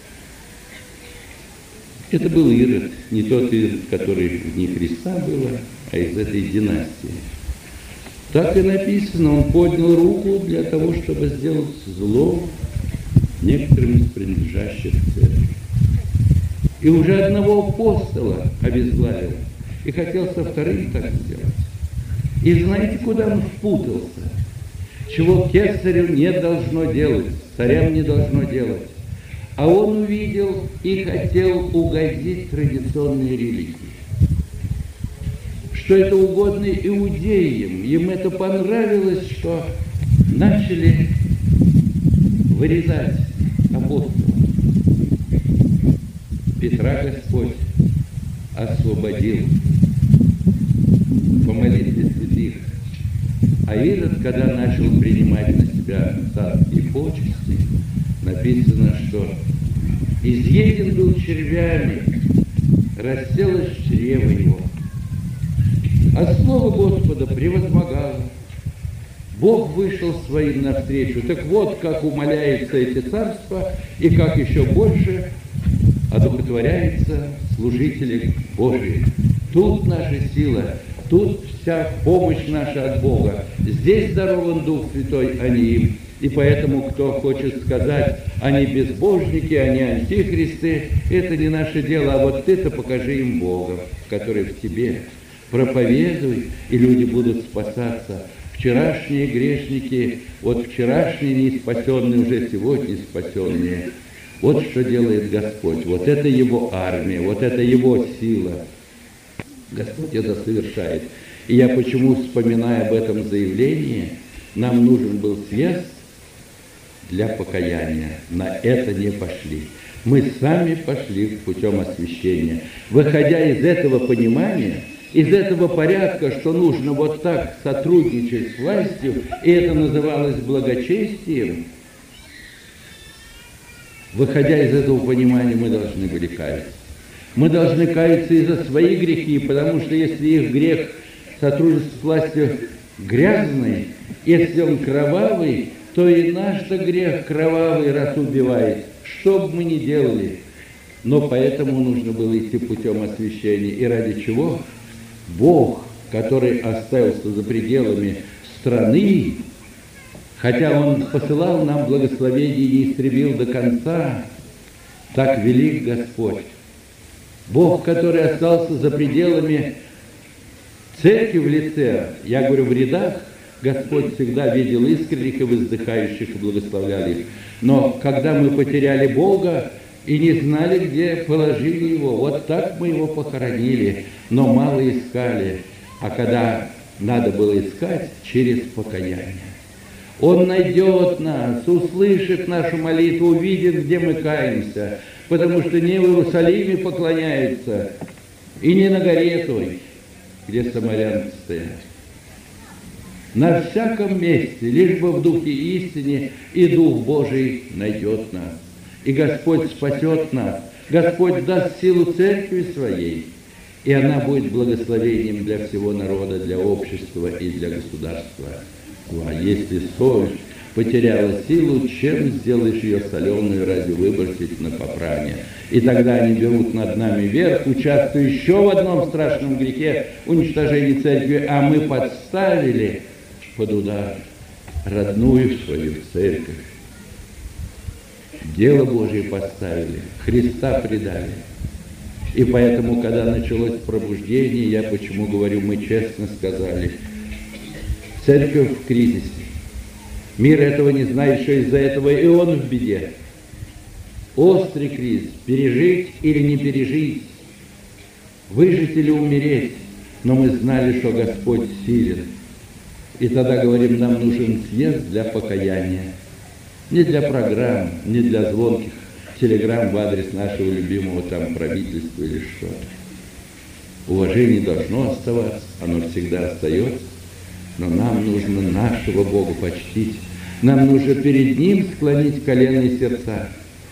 Это был Ирод, не тот Ирод, который вне Христа был, а из этой династии. Так и написано, он поднял руку для того, чтобы сделать зло некоторым из принадлежащих церкви. И уже одного апостола обезглавил, и хотел со вторым так сделать. И знаете, куда он впутался? Чего кесарю не должно делать, царям не должно делать. А он увидел и хотел угодить традиционной религии. Что это угодно иудеям. Им это понравилось, что начали вырезать апостолов. Петра Господь освободил по молитве святых. А Ирод, когда начал принимать на себя царские почести, написано, что изъеден был червями, расселось чрево его. А слово Господа превозмогало. Бог вышел своим навстречу. Так вот, как умаляются эти царства, и как еще больше одухотворяется служители Божии. Тут наша сила, тут вся помощь наша от Бога. Здесь дарован Дух Святой, а не им. И поэтому, кто хочет сказать, они безбожники, они антихристы, это не наше дело, а вот ты-то покажи им Бога, который в тебе. Проповедуй, и люди будут спасаться. Вчерашние грешники, вот вчерашние не спасенные, уже сегодня спасенные. Вот что делает Господь, вот это Его армия, вот это Его сила. Господь это совершает. И я почему, вспоминая об этом заявлении, нам нужен был съезд для покаяния. На это не пошли. Мы сами пошли путем освящения. Выходя из этого понимания, из этого порядка, что нужно вот так сотрудничать с властью, и это называлось благочестием, выходя из этого понимания, мы должны были каяться. Мы должны каяться и за свои грехи, потому что если их грех сотрудничество с властью грязный, если он кровавый, то и наш-то грех кровавый раз убивает, что бы мы ни делали. Но поэтому нужно было идти путем освящения. И ради чего? Бог, который остался за пределами страны, хотя Он посылал нам благословение и не истребил до конца, так велик Господь. Бог, который остался за пределами церкви в лице, я говорю, в рядах, Господь всегда видел искренних и воздыхающих и благословлял их. Но когда мы потеряли Бога и не знали, где положили Его, вот так мы Его похоронили, но мало искали. А когда надо было искать, через покаяние. Он найдет нас, услышит нашу молитву, увидит, где мы каемся, потому что не в Иерусалиме поклоняются, и не на горе той, где самарянцы стоят. На всяком месте, лишь бы в Духе истине, и Дух Божий найдет нас. И Господь спасет нас, Господь даст силу церкви своей, и она будет благословением для всего народа, для общества и для государства. А если соль потеряла силу, чем сделаешь ее соленую, разве выбросить на попрание? И тогда они берут над нами верх, участвуя еще в одном страшном грехе уничтожения церкви, а мы подставили под удар родную свою церковь. Дело Божие поставили, Христа предали. И поэтому, когда началось пробуждение, я почему говорю, мы честно сказали, церковь в кризисе. Мир этого не знает, что из-за этого и он в беде. Острый кризис. Пережить или не пережить. Выжить или умереть. Но мы знали, что Господь силен. И тогда говорим, нам нужен съезд для покаяния. Не для программ, не для звонких телеграмм в адрес нашего любимого там правительства или что-то. Уважение должно оставаться, оно всегда остается. Но нам нужно нашего Бога почтить. Нам нужно перед Ним склонить колено и сердца.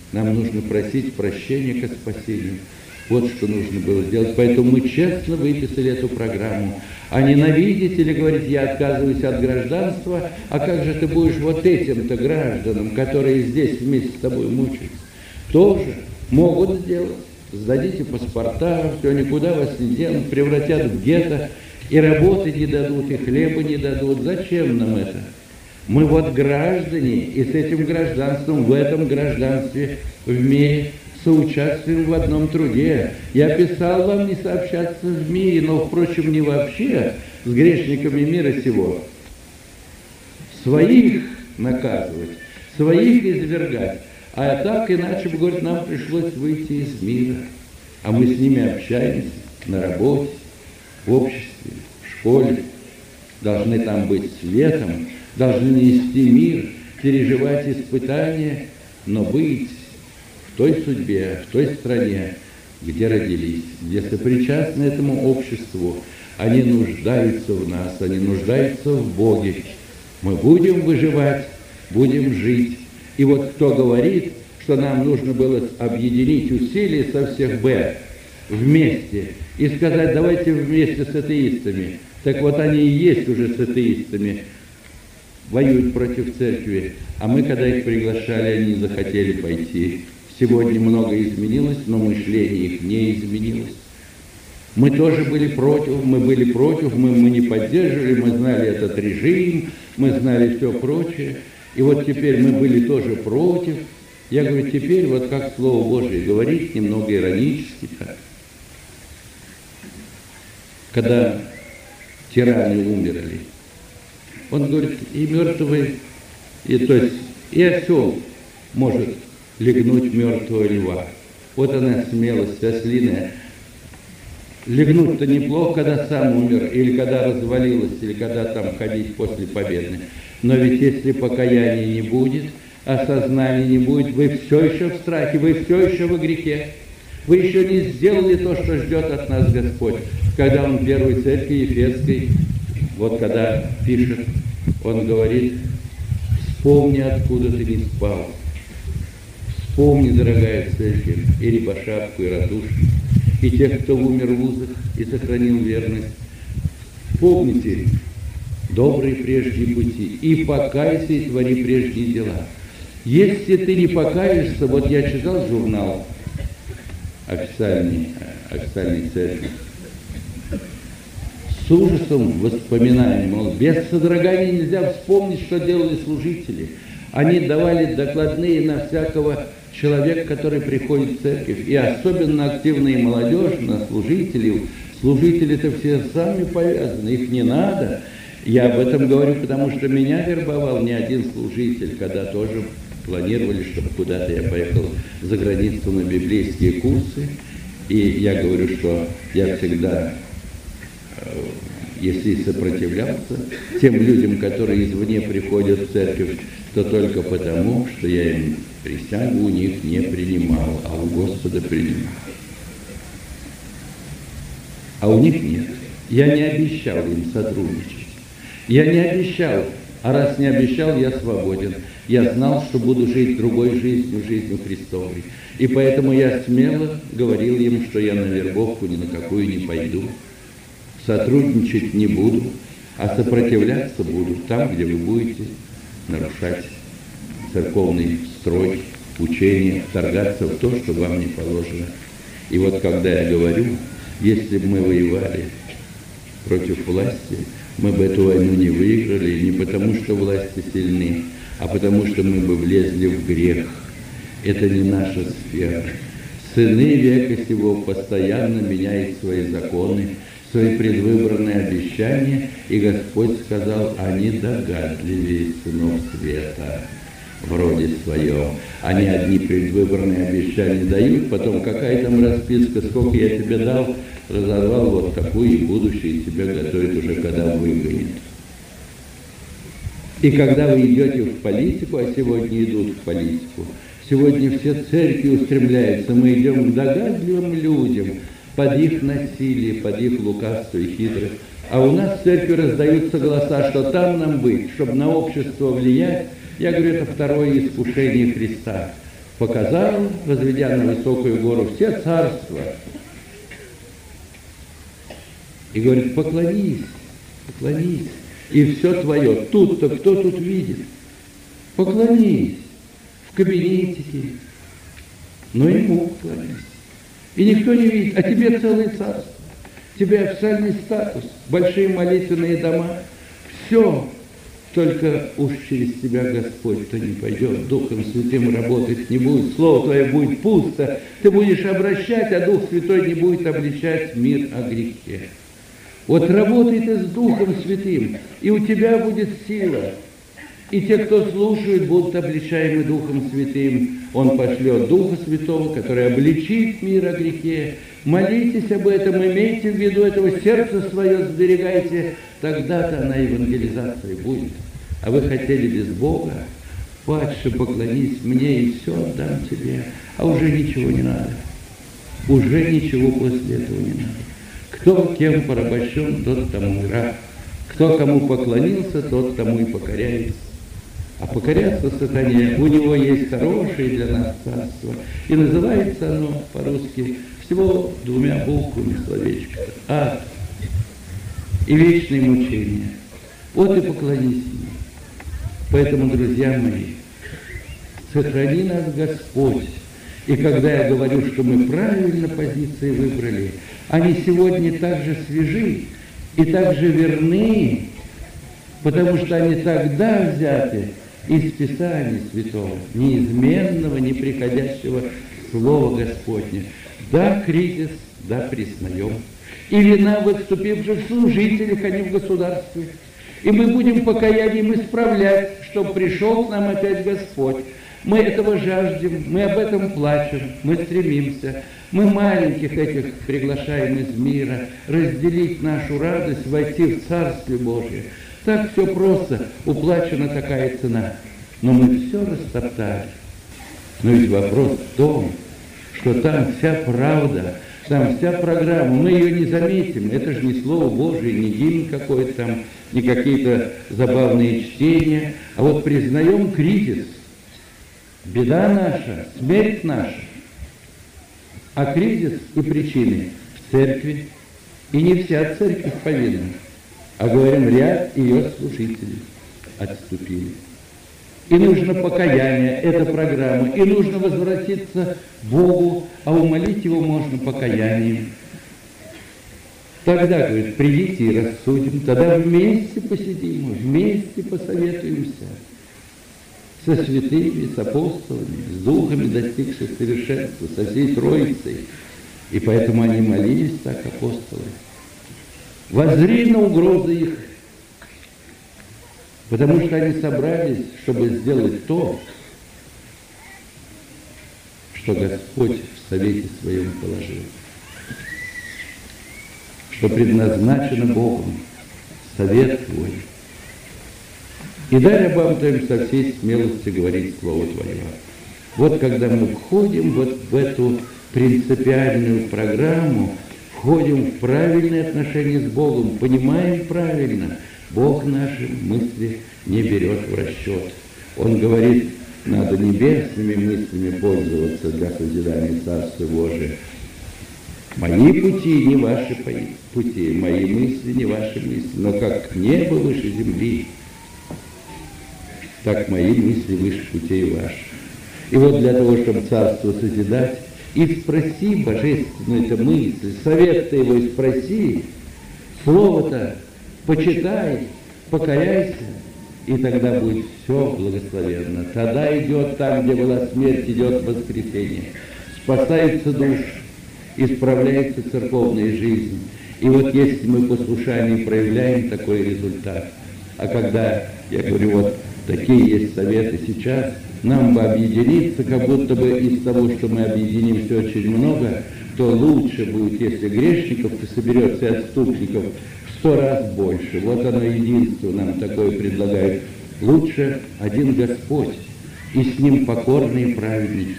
Нам нужно просить прощения ко спасению. Вот что нужно было сделать. Поэтому мы честно выписали эту программу. А ненавидеть или говорить, я отказываюсь от гражданства, а как же ты будешь вот этим-то гражданам, которые здесь вместе с тобой мучаются? Тоже могут сделать. Сдадите паспорта, все, никуда вас не денут, превратят в гетто, и работы не дадут, и хлеба не дадут. Зачем нам это? Мы вот граждане, и с этим гражданством, в этом гражданстве в мире соучаствуем в одном труде. Я писал вам не сообщаться в мире, но, впрочем, не вообще с грешниками мира сего. Своих наказывать, своих извергать. А так, иначе, говорит, нам пришлось выйти из мира. А мы с ними общаемся на работе, в обществе, в школе. Должны там быть светом, должны нести мир, переживать испытания, но быть в той судьбе, в той стране, где родились, где сопричастны этому обществу. Они нуждаются в нас, они нуждаются в Боге. Мы будем выживать, будем жить. И вот кто говорит, что нам нужно было объединить усилия со всех Б вместе и сказать, давайте вместе с атеистами. Так вот они и есть уже с атеистами, воюют против церкви. А мы, когда их приглашали, они не захотели пойти. Сегодня многое изменилось, но мышление их не изменилось. Мы тоже были против, мы не поддерживали, мы знали этот режим, мы знали все прочее. И вот теперь мы были тоже против. Я говорю, теперь вот как Слово Божие говорит, немного иронически так. Когда тиране умерли, он говорит, и мертвый, то есть и осел может легнуть мертвого льва. Вот она смелость ослиная. Легнуть-то неплохо, когда сам умер, или когда развалилось, или когда там ходить после победы. Но ведь если покаяния не будет, осознания не будет, вы все еще в страхе, вы все еще во грехе. Вы еще не сделали то, что ждет от нас Господь. Когда Он первой церкви Ефесской, вот когда пишет, Он говорит, вспомни, откуда ты не спал. Вспомни, дорогая церковь, и Рябошапку, и Ратушку, и тех, кто умер в узах и сохранил верность. Помните добрые прежние пути, и покайся, и твори прежние дела. Если ты не покаешься, вот я читал журнал официальной церкви, с ужасом воспоминаний, мол, без содрогания нельзя вспомнить, что делали служители. Они давали докладные на всякого человека, который приходит в церковь, и особенно активные молодежь, на служителей. Служители-то все сами повязаны, их не надо. Я об этом говорю, потому что меня вербовал не один служитель, когда тоже планировали, чтобы куда-то я поехал за границу на библейские курсы. И я говорю, что я всегда, если сопротивлялся тем людям, которые извне приходят в церковь, то только потому, что я им присягу у них не принимал, а у Господа принимал. А у них нет. Я не обещал им сотрудничать. Я не обещал, а раз не обещал, я свободен. Я знал, что буду жить другой жизнью, жизнью Христовой. И поэтому я смело говорил им, что я на вербовку ни на какую не пойду. Сотрудничать не буду, а сопротивляться буду там, где вы будете нарушать церковный строй, учение, вторгаться в то, что вам не положено. И вот когда я говорю, если бы мы воевали против власти, мы бы эту войну не выиграли, не потому что власти сильны, а потому что мы бы влезли в грех. Это не наша сфера. Сыны века сего постоянно меняют свои законы, свои предвыборные обещания, и Господь сказал, они догадливее сынов света в роде своем. Они одни предвыборные обещания дают, потом какая там расписка, сколько я тебе дал, разорвал вот такую, и будущее тебя готовит уже, когда выгонят. И когда вы идете в политику, а сегодня идут в политику, сегодня все церкви устремляются, мы идем к догадливым людям, под их насилие, под их лукавство и хитрость. А у нас в церкви раздаются голоса, что там нам быть, чтобы на общество влиять. Я говорю, это второе искушение Христа. показал, возведя на высокую гору все царства. И говорит, поклонись, поклонись, и все твое. Тут-то кто тут видит? Поклонись в кабинетике, но ему поклонись. И никто не видит, а тебе целое царство, тебе официальный статус, большие молитвенные дома, все. Только уж через тебя Господь-то не пойдет, Духом Святым работать не будет, Слово Твое будет пусто, ты будешь обращать, а Дух Святой не будет обличать мир о грехе. Вот работай ты с Духом Святым, и у тебя будет сила. И те, кто слушают, будут обличаемы Духом Святым. Он пошлет Духа Святого, который обличит мир о грехе. Молитесь об этом, имейте в виду этого, сердце свое сберегайте, тогда-то она евангелизацией будет. А вы хотели без Бога? Падше, поклонись мне, и все отдам тебе. А уже ничего не надо. Уже ничего после этого не надо. Кто кем порабощен, тот тому и раб. Кто кому поклонился, тот тому и покоряется. А покоряться сатане, у него есть хорошее для нас царство. И называется оно по-русски всего двумя буквами словечко. Ад и вечные мучения. Вот и поклонись ему. Поэтому, друзья мои, сохрани нас Господь. И когда я говорю, что мы правильно позиции выбрали, они сегодня так же свежи и так же верны, потому что они тогда взяты из Писания Святого, неизменного, неприходящего Слова Господня. Да, кризис, да, признаем. И вина в отступивших служителях, а не в государстве. И мы будем покаянием исправлять, чтобы пришел к нам опять Господь. Мы этого жаждем, мы об этом плачем, мы стремимся. Мы маленьких этих приглашаем из мира разделить нашу радость, войти в Царствие Божие. Так все просто, уплачена такая цена. Но мы все растоптали. Но ведь вопрос в том, что там вся правда, там вся программа, мы ее не заметим. Это же не Слово Божие, не гимн какой-то там, не какие-то забавные чтения. А вот признаем кризис. Беда наша, смерть наша. А кризис и причины в церкви. И не вся церковь повинна. А говорим, ряд ее служителей отступили. И нужно покаяние, это программа. И нужно возвратиться к Богу, а умолить Его можно покаянием. Тогда, говорит, придите и рассудим. Тогда вместе посидим, вместе посоветуемся со святыми, с апостолами, с духами, достигших совершенства, со всей Троицей. И поэтому они молились так, апостолы. Воззри на угрозы их, потому что они собрались, чтобы сделать то, что Господь в совете своем положил, что предназначено Богом, совет Твой. И дай рабам Твоим со всей смелости говорить Слово Твое. Вот когда мы входим вот в эту принципиальную программу, входим в правильные отношения с Богом, понимаем правильно, Бог наши мысли не берет в расчет. Он говорит, надо небесными мыслями пользоваться для созидания Царства Божия. Мои пути не ваши пути, мои мысли не ваши мысли, но как небо выше земли, так мои мысли выше путей ваших. И вот для того, чтобы Царство созидать, и спроси божественную эту мысль, совет-то его и спроси, слово-то почитай, покоряйся, и тогда будет все благословенно. Тогда идет там, где была смерть, идет воскресение. Спасается душа, исправляется церковная жизнь. И вот если мы послушание проявляем, такой результат. А когда, я говорю, вот такие есть советы сейчас, нам бы объединиться, как будто бы из того, что мы объединимся очень много, то лучше будет, если грешников-то соберется и отступников в 100 раз больше. Вот оно единство нам такое предлагает. Лучше один Господь, и с Ним покорные праведники.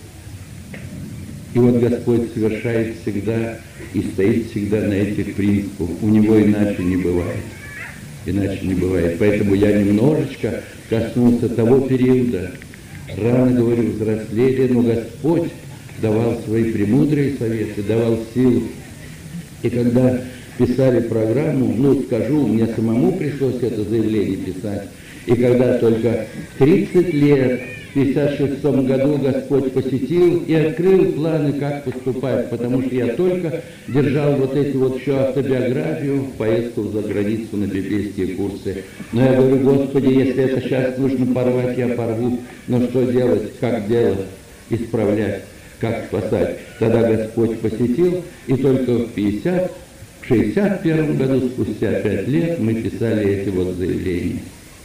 И вот Господь совершает всегда и стоит всегда на этих принципах. У Него иначе не бывает. Иначе не бывает. Поэтому я немножечко коснулся того периода, рано, говорю, взрослели, но Господь давал свои премудрые советы, давал силу. И когда писали программу, скажу, мне самому пришлось это заявление писать, и когда только 30 лет, в 1956 году Господь посетил и открыл планы, как поступать, потому что я только держал вот эти вот еще автобиографию, поездку за границу на библейские курсы. Но я говорю, Господи, если это сейчас нужно порвать, я порву, но что делать, как делать, исправлять, как спасать? Тогда Господь посетил, и только в 61 году, спустя 5 лет, мы писали эти вот заявления.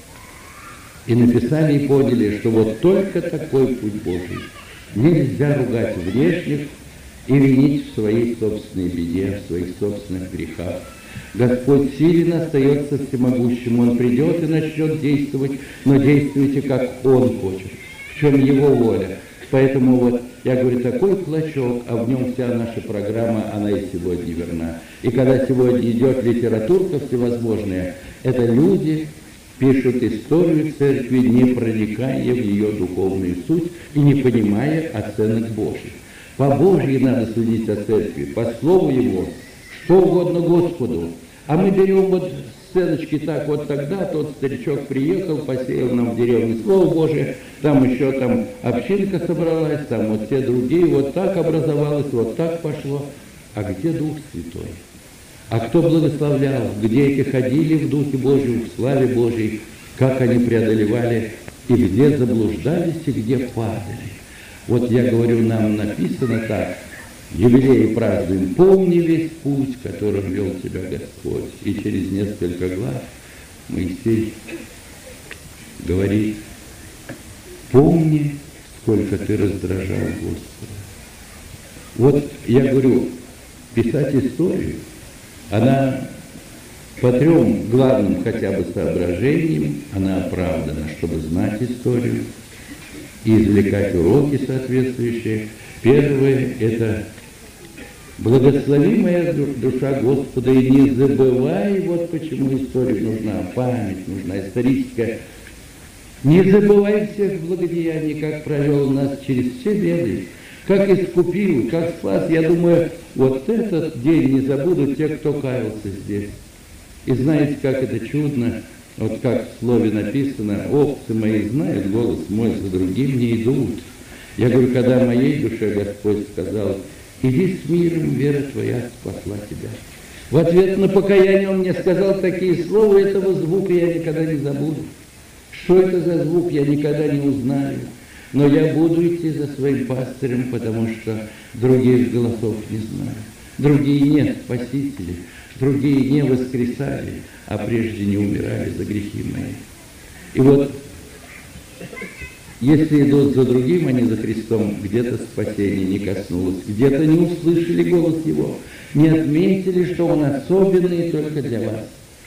И написали и поняли, что вот только такой путь Божий. Нельзя ругать внешних и винить в своей собственной беде, в своих собственных грехах. Господь силен, остается всемогущим. Он придет и начнет действовать, но действуйте, как Он хочет, в чем Его воля. Поэтому вот, я говорю, такой клочок, а в нем вся наша программа, она и сегодня верна. И когда сегодня идет литературка всевозможная, это люди пишут историю церкви, не проникая в ее духовную суть и не понимая оценок Божьих. По Божьей надо судить о церкви, по слову Его, что угодно Господу. А мы берем вот сценочки так, вот тогда тот старичок приехал, посеял нам в деревне Слово Божие, там еще там общинка собралась, там вот все другие, вот так образовалось, вот так пошло. А где Дух Святой? А кто благословлял? Где эти ходили в Духе Божьем, в славе Божьей? Как они преодолевали? И где заблуждались, и где падали? Вот я говорю, нам написано так. Юбилей празднуем, помни весь путь, которым вел тебя Господь. И через несколько глав Моисей говорит, помни, сколько ты раздражал Господа. Вот я говорю, писать историю, она по 3 главным хотя бы соображениям, она оправдана, чтобы знать историю и извлекать уроки соответствующие. Первое – это благослови моя душа Господа, и не забывай, вот почему история нужна, память нужна, историческая. Не забывай всех благодеяний, как провел нас через все беды, как искупил, как спас. Я думаю, вот этот день не забудут те, кто каялся здесь. И знаете, как это чудно, вот как в слове написано, овцы мои знают голос мой, за другим не идут. Я говорю, когда моей душе Господь сказал, иди с миром, вера твоя спасла тебя. В ответ на покаяние Он мне сказал такие слова, этого звука я никогда не забуду. Что это за звук, я никогда не узнаю. Но я буду идти за своим пастырем, потому что других голосов не знаю. Другие не спасители, другие не воскресали, а прежде не умирали за грехи мои. И вот, если идут за другим, а не за Христом, где-то спасение не коснулось, где-то не услышали голос Его, не отметили, что Он особенный только для вас.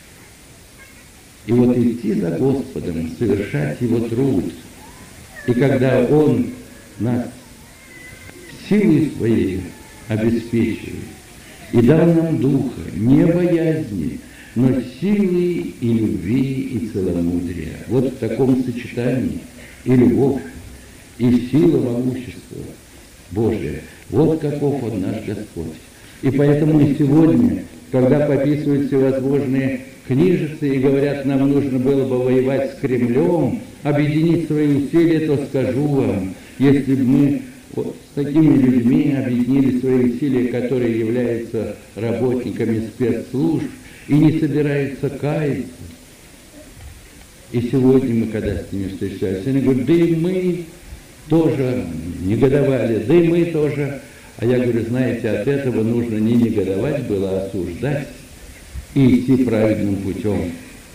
И вот идти за Господом, совершать Его труд, и когда Он нас силой Своей обеспечивает и дал нам Духа, не боязни, но силы и любви и целомудрия. Вот в таком сочетании и любовь, и сила могущества Божия. Вот каков Он наш Господь. И поэтому и сегодня, когда пописывают всевозможные книжицы и говорят, нам нужно было бы воевать с Кремлем, объединить свои усилия, то скажу вам, если бы мы вот с такими людьми объединили свои усилия, которые являются работниками спецслужб и не собираются каяться. И сегодня мы, когда с ними встречаемся, они говорят, да и мы тоже негодовали, да и мы тоже. А я говорю, знаете, от этого нужно не негодовать было, а осуждать и идти праведным путем.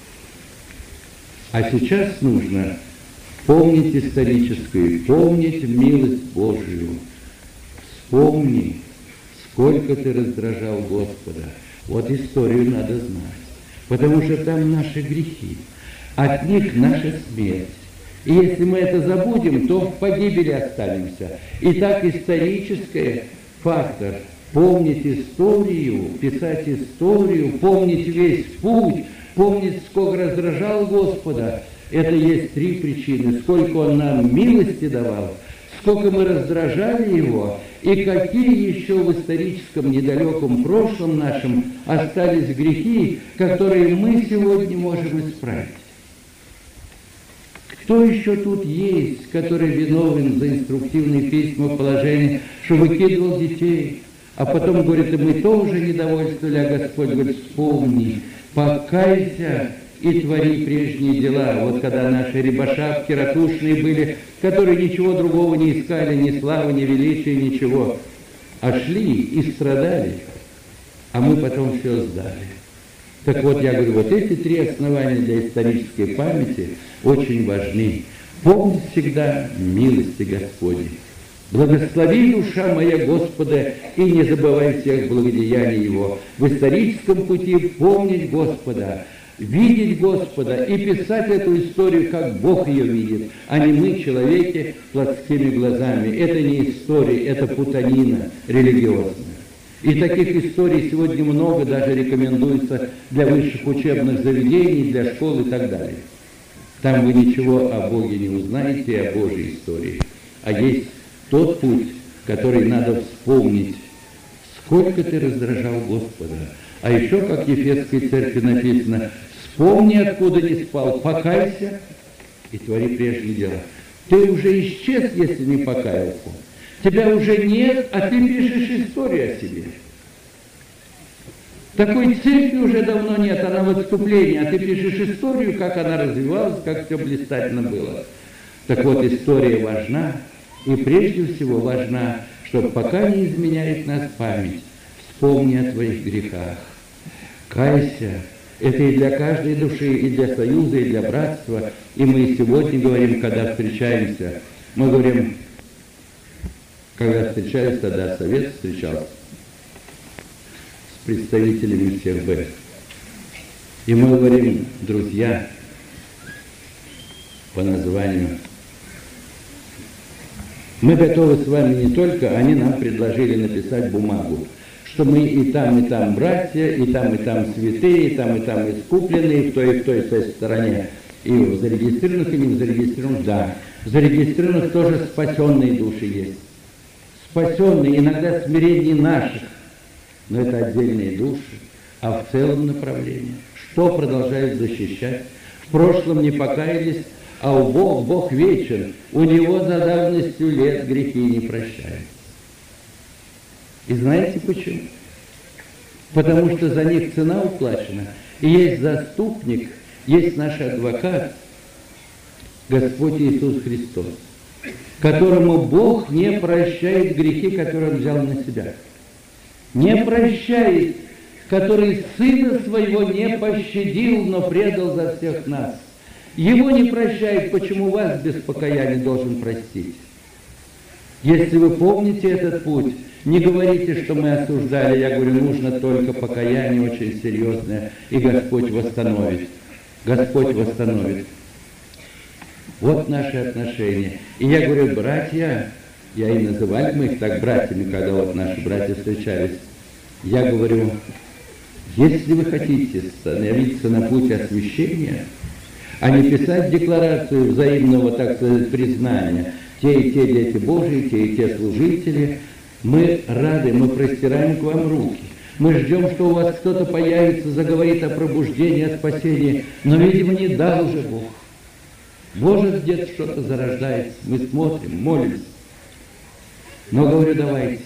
А сейчас нужно помнить историческое, помнить милость Божию. Вспомни, сколько ты раздражал Господа. Вот историю надо знать, потому что там наши грехи, от них наша смерть. И если мы это забудем, то в погибели останемся. Итак, исторический фактор. Помнить историю, писать историю, помнить весь путь, помнить, сколько раздражал Господа, Это есть три причины. Сколько Он нам милости давал, сколько мы раздражали Его, и какие еще в историческом недалеком прошлом нашем остались грехи, которые мы сегодня можем исправить. Кто еще тут есть, который виновен за инструктивные письма, положение, что выкидывал детей, а потом говорит, и мы тоже недовольствовали, а Господь говорит, вспомни, покайся и твори прежние дела. Вот когда наши рябошапки ратушные были, которые ничего другого не искали, ни славы, ни величия, ничего, а шли и страдали, а мы потом все сдали. Так вот, я говорю, вот эти три основания для исторической памяти очень важны. Помни всегда милости Господни. Благослови, душа моя, Господа, и не забывай всех благодеяний Его. В историческом пути помнить Господа, видеть Господа и писать эту историю, как Бог ее видит, а не мы, человеки, плотскими глазами. Это не история, это путанина религиозная. И таких историй сегодня много, даже рекомендуется для высших учебных заведений, для школ и так далее. Там вы ничего о Боге не узнаете, о Божьей истории. А есть тот путь, который надо вспомнить, сколько ты раздражал Господа. А еще, как в Ефесской церкви написано, вспомни, откуда не спал, покайся и твори прежние дела. Ты уже исчез, если не покаялся. Тебя уже нет, а ты пишешь историю о себе. Такой церкви уже давно нет, она в отступлении, а ты пишешь историю, как она развивалась, как все блистательно было. Так вот, история важна, и прежде всего важна, чтобы пока не изменяет нас память, вспомни о твоих грехах. Кайся. Это и для каждой души, и для союза, и для братства. И мы сегодня говорим, когда встречаемся, мы говорим, когда встречались, тогда совет встречался с представителями всех Б. И мы говорим, друзья, по названию, мы готовы с вами не только, они нам предложили написать бумагу, что мы и там братья, и там святые, и там искупленные, в той стороне. И в зарегистрированных, и не в зарегистрированных, да. В зарегистрированных тоже спасенные души есть. Спасенные, иногда смирение наших, но это отдельные души, а в целом направлении. Что продолжают защищать? В прошлом не покаялись, а у Бог вечен, у Него за давностью лет грехи не прощают. И знаете почему? Потому что за них цена уплачена. И есть заступник, есть наш адвокат, Господь Иисус Христос, которому Бог не прощает грехи, которые Он взял на себя. Не прощает, который Сына Своего не пощадил, но предал за всех нас. Его не прощает, почему вас без покаяния должен простить? Если вы помните этот путь, не говорите, что мы осуждали. Я говорю, нужно только покаяние очень серьезное, и Господь восстановит. Господь восстановит. Вот наши отношения. И я говорю, братья, я и называли мы их так братьями, когда вот наши братья встречались. Я говорю, если вы хотите становиться на путь освящения, а не писать декларацию взаимного, так сказать, признания, те и те дети Божьи, те и те служители, мы рады, мы простираем к вам руки. Мы ждем, что у вас кто-то появится, заговорит о пробуждении, о спасении, но, видимо, не дал уже Бог. Может, где-то что-то зарождается, мы смотрим, молимся. Но, говорю, давайте.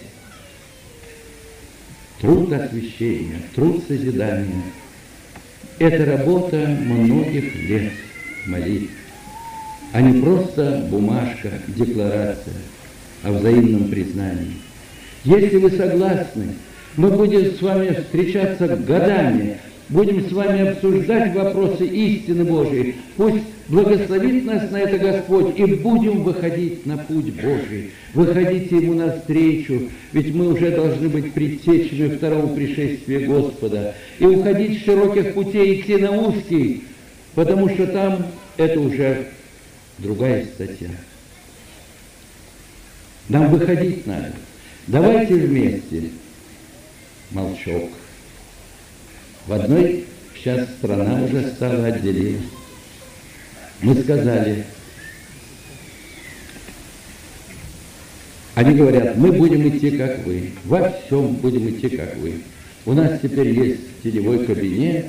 Труд освящения, труд созидания – это работа многих лет молитв, а не просто бумажка, декларация о взаимном признании. Если вы согласны, мы будем с вами встречаться годами, будем с вами обсуждать вопросы истины Божией. Пусть благословит нас на это Господь, и будем выходить на путь Божий. Выходите Ему навстречу, ведь мы уже должны быть предтечами второго пришествия Господа. И уходить с широких путей, идти на узкий, потому что там это уже другая статья. Нам выходить надо. Давайте вместе. Молчок. В одной сейчас страна уже стала отделилась. Мы сказали, они говорят, мы будем идти, как вы, во всем будем идти, как вы. У нас теперь есть теневой кабинет,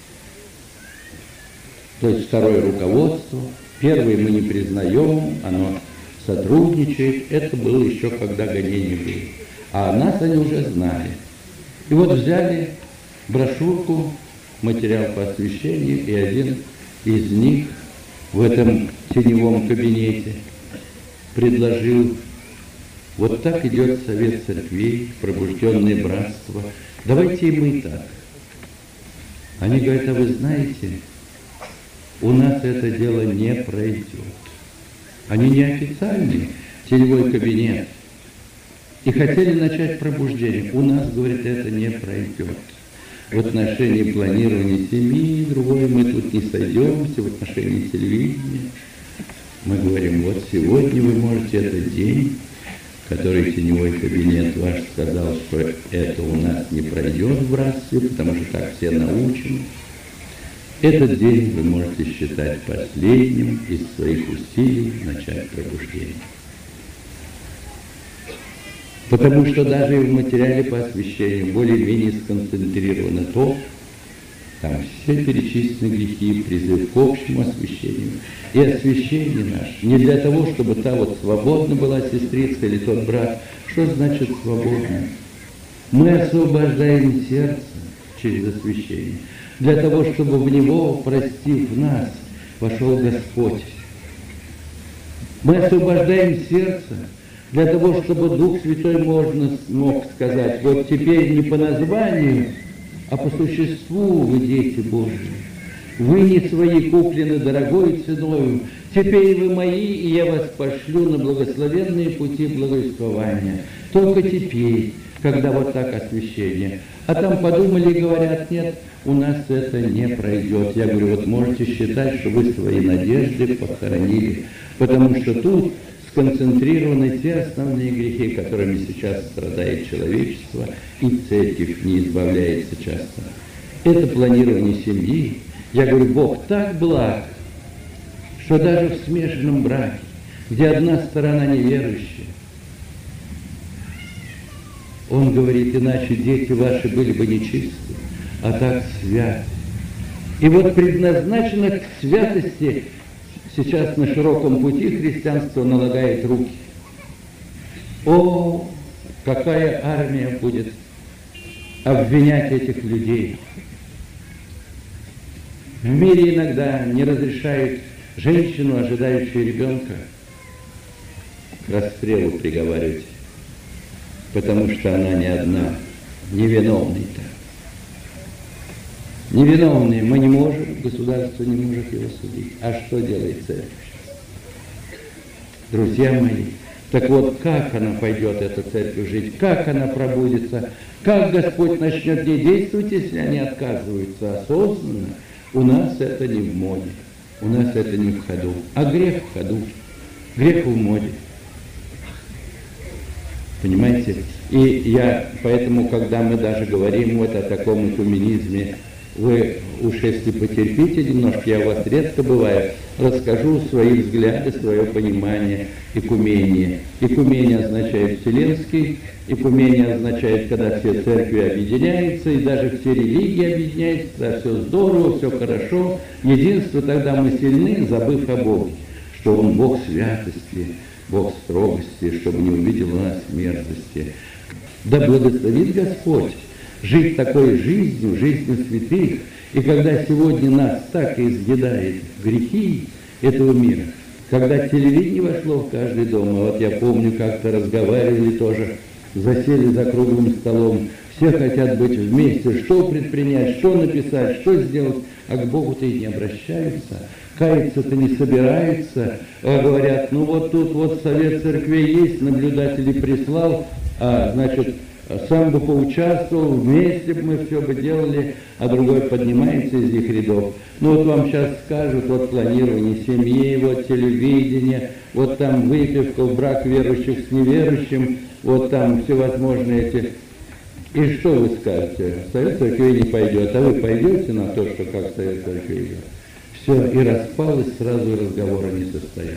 то есть второе руководство. Первое мы не признаем, оно сотрудничает. Это было еще, когда гонения были. А нас они уже знали. И вот взяли брошюрку, материал по освящению, и один из них в этом теневом кабинете предложил: вот так идет совет церквей, пробужденное братство. Давайте и мы так. Они говорят, а вы знаете, у нас это дело не пройдет. Они неофициальный теневой кабинет. И хотели начать пробуждение. У нас, говорит, это не пройдет. В отношении планирования семьи, другое, мы тут не сойдемся, в отношении телевидения. Мы говорим, вот сегодня вы можете, этот день, который теневой кабинет ваш сказал, что это у нас не пройдет в братстве, потому что так все научены. Этот день вы можете считать последним из своих усилий начать пробуждение. Потому что даже в материале по освящению более-менее сконцентрировано то, там все перечислены грехи, призыв к общему освящению. И освящение наше не для того, чтобы та вот свободна была сестрица или тот брат. Что значит свободно? Мы освобождаем сердце через освящение. Для того, чтобы в него, простив нас, вошел Господь. Мы освобождаем сердце для того, чтобы Дух Святой мог сказать, вот теперь не по названию, а по существу вы дети Божьи. Вы не свои куплены дорогой ценою, теперь вы мои, и я вас пошлю на благословенные пути благовествования. Только теперь, когда вот так освящение. А там подумали и говорят, нет, у нас это не пройдет. Я говорю, вот можете считать, что вы свои надежды похоронили, потому что тут сконцентрированы те основные грехи, которыми сейчас страдает человечество, и церковь не избавляется часто. Это планирование семьи. Я говорю, Бог так благ, что даже в смешанном браке, где одна сторона неверующая, Он говорит, иначе дети ваши были бы нечисты, а так святы. И вот предназначено к святости сейчас на широком пути христианство налагает руки. О, какая армия будет обвинять этих людей. В мире иногда не разрешают женщину, ожидающую ребенка, к расстрелу приговаривать, потому что она не одна, невиновный-то. Невиновный, мы не можем, государство не может его судить. А что делает церковь? Друзья мои, так вот, как она пойдет, эта церковь, жить, как она пробудится, как Господь начнет в ней действовать, если они отказываются осознанно, у нас это не в моде, у нас это не в ходу, а грех в ходу, грех в моде. Понимаете? И я, поэтому, когда мы даже говорим вот о таком экуменизме, вы уж если потерпите немножко, я у вас редко бываю, расскажу свои взгляды, свое понимание экумения. Экумения означает вселенский, экумения означает, когда все церкви объединяются, и даже все религии объединяются, да, все здорово, все хорошо. Единство, тогда мы сильны, забыв о Боге, что Он Бог святости, Бог строгости, чтобы не увидел у нас мерзости. Да благословит Господь жить такой жизнью, жизнью святых. И когда сегодня нас так изъедает грехи этого мира, когда телевидение вошло в каждый дом, а вот я помню, как-то разговаривали тоже, засели за круглым столом, все хотят быть вместе, что предпринять, что написать, что сделать, а к Богу-то и не обращаются, каяться-то не собираются, а говорят, ну вот тут вот совет церквей есть, наблюдателей прислал, значит, сам бы поучаствовал, вместе бы мы все бы делали, а другой поднимается из их рядов. Ну вот вам сейчас скажут, вот планирование семьи, вот телевидение, вот там выпивка, брак верующих с неверующим, вот там всевозможные эти. И что вы скажете? Совет церкви не пойдет, а вы пойдете на то, что как совет церкви идет? Все, и распалось сразу, и разговора не состоялся.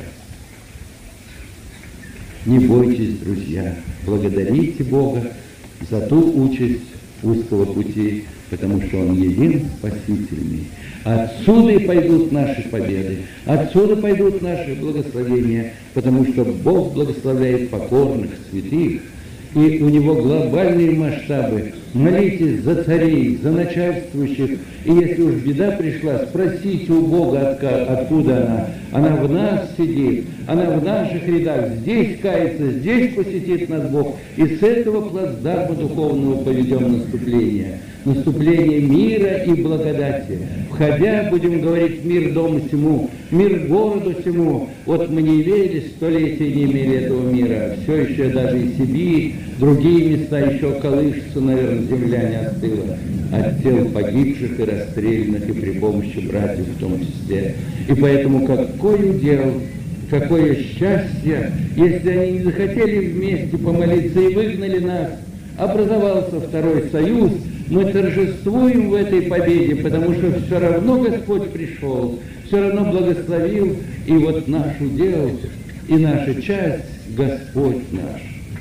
Не бойтесь, друзья, благодарите Бога за ту участь узкого пути, потому что Он един спасительный. Отсюда и пойдут наши победы, отсюда пойдут наши благословения, потому что Бог благословляет покорных, святых, и у Него глобальные масштабы. Молитесь за царей, за начальствующих, и если уж беда пришла, спросите у Бога, откуда она. Она в нас сидит, она в наших рядах, здесь кается, здесь посетит нас Бог. И с этого плацдарма духовного поведем наступление. Наступление мира и благодати. Входя, будем говорить, мир дому сему, мир городу сему. Вот мы не верили, столетия не имели этого мира. Все еще даже и Сибирь, другие места еще колышутся, наверное, земля не остыла от тел погибших и расстрелянных, и при помощи братьев в том числе. И поэтому какой удел, какое счастье, если они не захотели вместе помолиться и выгнали нас, образовался второй союз. Мы торжествуем в этой победе, потому что все равно Господь пришел, все равно благословил, и вот наш удел и наша часть Господь наш.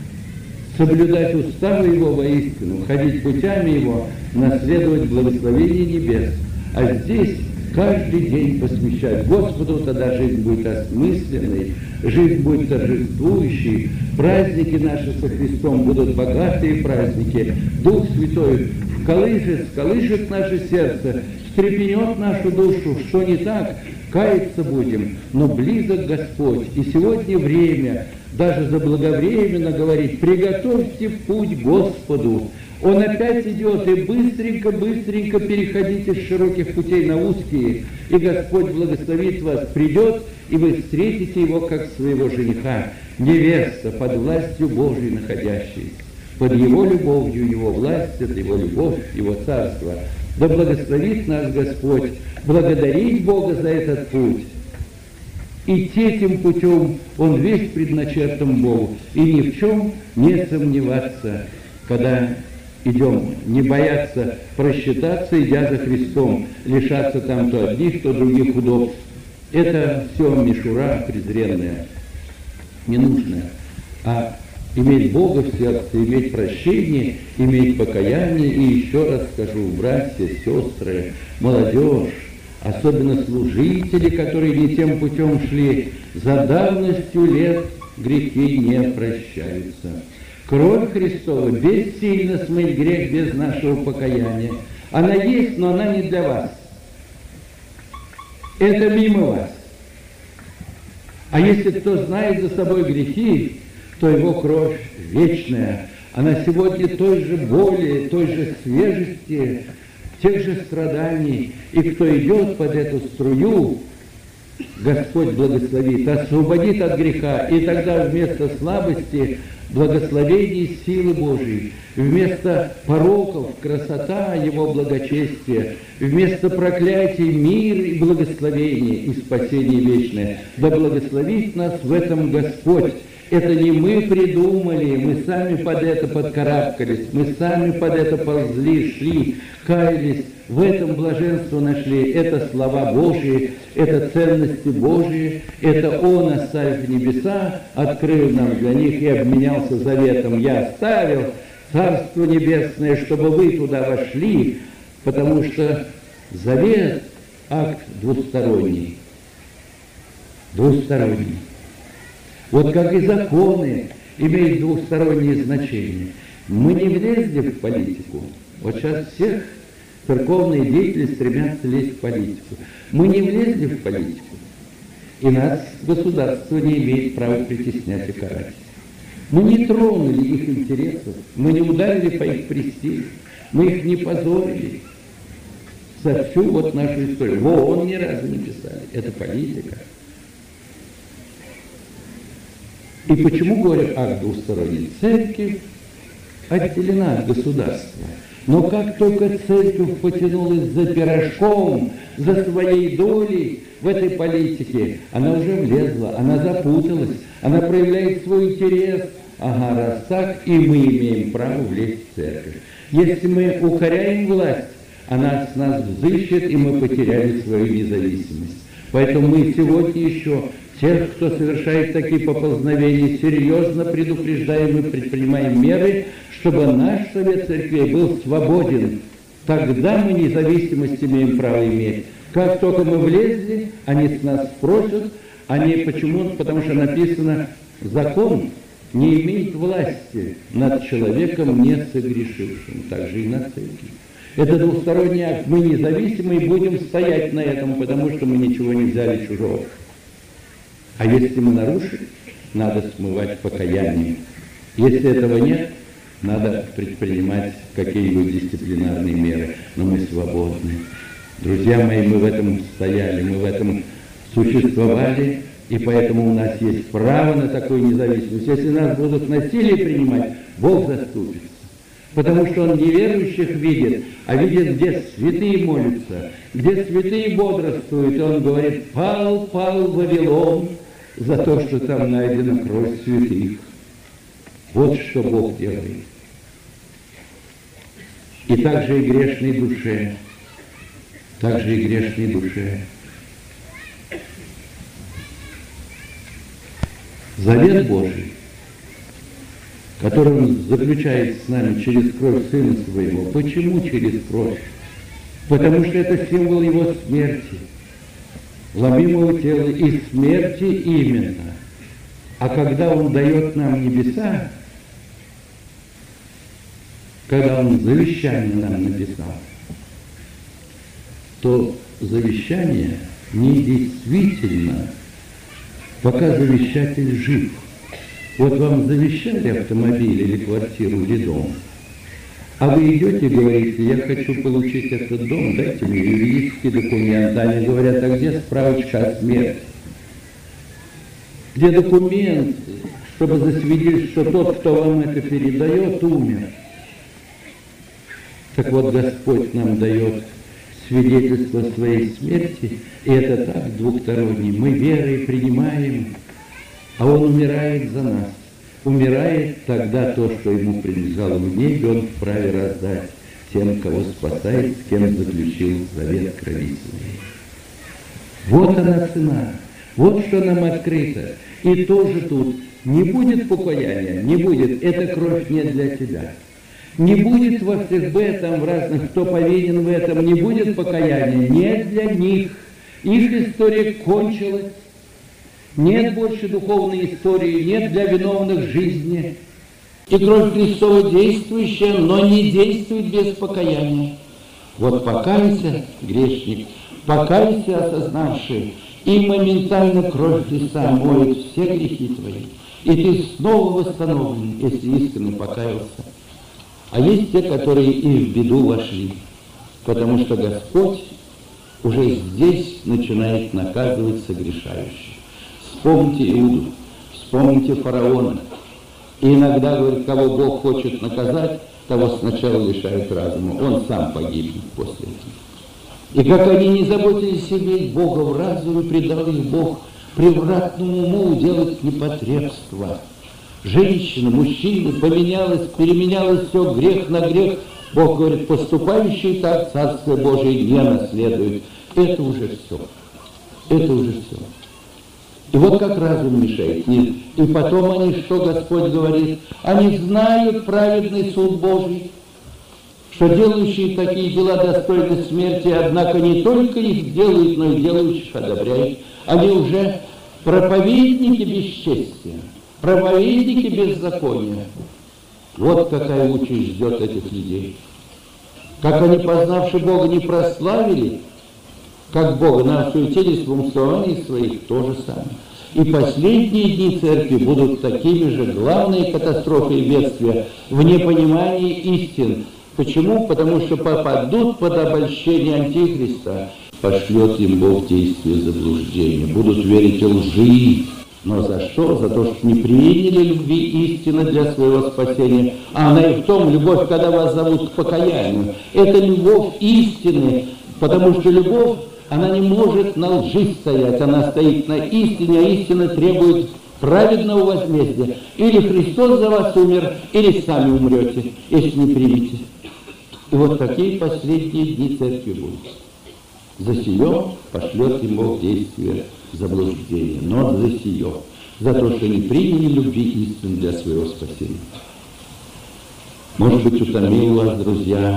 Соблюдать уставы Его воистину, ходить путями Его, наследовать благословение небес. А здесь каждый день посвящать Господу, тогда жизнь будет осмысленной, жизнь будет торжествующей, праздники наши со Христом будут богатые праздники, Дух Святой сколышет наше сердце, встрепенет нашу душу, что не так, каяться будем, но близок Господь. И сегодня время, даже заблаговременно говорить, приготовьте путь Господу. Он опять идет, и быстренько переходите с широких путей на узкие, и Господь благословит вас, придет, и вы встретите Его как своего жениха, невеста, под властью Божией находящейся. Под Его любовью, Его власть, это Его любовь, Его царство. Да благословит нас Господь, благодарить Бога за этот путь. Идти этим путем, он весь предначертан Богу, и ни в чем не сомневаться, когда идем, не бояться просчитаться, идя за Христом, лишаться там то одних, то других удобств. Это все мишура презренная, ненужная. А иметь Бога в сердце, иметь прощение, иметь покаяние, и еще раз скажу, братья, сестры, молодежь, особенно служители, которые не тем путем шли, за давностью лет грехи не прощаются. Кровь Христова бессильно смыть грех без нашего покаяния. Она есть, но она не для вас. Это мимо вас. А если кто знает за собой грехи, то его кровь вечная. Она сегодня той же боли, той же свежести, тех же страданий. И кто идет под эту струю, Господь благословит, освободит от греха. И тогда вместо слабости благословений силы Божией, вместо пороков красота Его благочестия, вместо проклятий мир и благословение и спасение вечное. Да благословит нас в этом Господь. Это не мы придумали, мы сами под это подкарабкались, мы сами под это ползли, шли, каялись, в этом блаженство нашли. Это слова Божьи, это ценности Божьи, это Он, оставив небеса, открыл нам для них и обменялся заветом. Я оставил Царство Небесное, чтобы вы туда вошли, потому что завет – акт двусторонний. Двусторонний. Вот как и законы имеют двухстороннее значение. Мы не влезли в политику. Вот сейчас всех церковные деятели стремятся лезть в политику. Мы не влезли в политику. И нас государство не имеет права притеснять и карать. Мы не тронули их интересов, мы не ударили по их престижу, мы их не позорили за всю вот нашу историю. В ООН ни разу не писали. Это политика. И почему говорят акт двусторонний? Церковь отделена от государства. Но как только церковь потянулась за пирожком, за своей долей в этой политике, она уже влезла, она запуталась, она проявляет свой интерес. Ага, раз так, и мы имеем право влезть в церковь. Если мы укоряем власть, она с нас взыщет, и мы потеряли свою независимость. Поэтому мы сегодня еще тех, кто совершает такие поползновения, серьезно предупреждаем и предпринимаем меры, чтобы наш Совет Церквей был свободен. Тогда мы независимость имеем право иметь. Как только мы влезли, они с нас спросят, почему? Потому что написано, закон не имеет власти над человеком, не согрешившим, также и над церковью. Это двусторонний акт. Мы независимы и будем стоять на этом, потому что мы ничего не взяли чужого. А если мы нарушили, надо смывать покаянием. Если этого нет, надо предпринимать какие-нибудь дисциплинарные меры. Но мы свободны. Друзья мои, мы в этом стояли, мы в этом существовали, и поэтому у нас есть право на такую независимость. Если нас будут насилие принимать, Бог заступится. Потому что Он неверующих видит, а видит, где святые молятся, где святые бодрствуют. И Он говорит, пал Вавилон за то, что там найдена кровь святых. Вот что Бог делает. И также и грешной душе, Завет Божий, который Он заключает с нами через кровь Сына Своего. Почему через кровь? Потому что это символ Его смерти, ломимого тела и смерти именно. А когда Он дает нам небеса, когда Он завещание нам написал, то завещание недействительно, пока завещатель жив. Вот вам завещали автомобиль или квартиру или дом, а вы идете и говорите, я хочу получить этот дом, дайте мне юридический документ. Они говорят, а где справочка о смерти? Где документ, чтобы засвидетельствовать, что тот, кто вам это передает, умер? Так вот, Господь нам дает свидетельство своей смерти, и это так двухсторонне. Мы верой принимаем, а Он умирает за нас. Умирает тогда то, что Ему принадлежало в небе, Он вправе раздать тем, кого спасает, с кем заключил завет крови своей. Вот она цена, вот что нам открыто. И тоже тут не будет покаяния, не будет, эта кровь не для тебя. Не будет во всех там в разных, кто повинен в этом, не будет покаяния, не для них. Их история кончилась. Нет больше духовной истории, нет для виновных жизни. И кровь Христова действующая, но не действует без покаяния. Вот покайся, грешник, покайся, осознавший, и моментально кровь Христа моет все грехи твои. И ты снова восстановлен, если искренне покаялся. А есть те, которые и в беду вошли, потому что Господь уже здесь начинает наказывать согрешающих. Вспомните Иуду, вспомните фараона. И иногда, говорит, кого Бог хочет наказать, того сначала лишают разума. Он сам погибнет после этого. И как они не заботились иметь Бога в разуме, предал их Бог превратному уму делать непотребство. Женщины, мужчины, переменялось все, грех на грех. Бог говорит, поступающие так Царствие Божие не наследует. Это уже все. Это уже все. И вот как разум мешает. И потом они, что Господь говорит? Они знают праведный суд Божий, что делающие такие дела достойны смерти, однако не только их делают, но и делающих одобряют. Они уже проповедники бесчестия, проповедники беззакония. Вот какая участь ждет этих людей. Как они, познавши Бога, не прославили, как Бога, но осуетились в умствовании своих, то же самое. И последние дни церкви будут такими же, главные катастрофы и бедствия в непонимании истин. Почему? Потому что попадут под обольщение Антихриста. Пошлет им Бог действие заблуждения. Будут верить лжи. Но за что? За то, что не приняли любви истины для своего спасения. А она и в том, любовь, когда вас зовут к покаянию. Это любовь истины, потому что любовь, она не может на лжи стоять, она стоит на истине, а истина требует праведного возмездия. Или Христос за вас умер, или сами умрете, если не примете. И вот такие последние дни церкви будут. За сие пошлет ему в действие заблуждение, но за сие, за то, что не приняли любви истины для своего спасения. Может быть, утомил вас, друзья,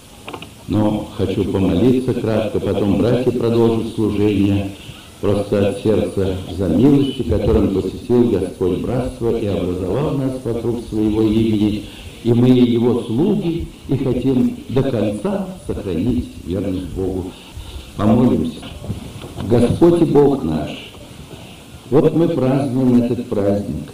но хочу помолиться кратко, потом братья продолжат служение, просто от сердца за милости, которым посетил Господь братство и образовал нас вокруг своего имени, и мы Его слуги, и хотим до конца сохранить верность Богу. Помолимся. Господь и Бог наш, вот мы празднуем этот праздник,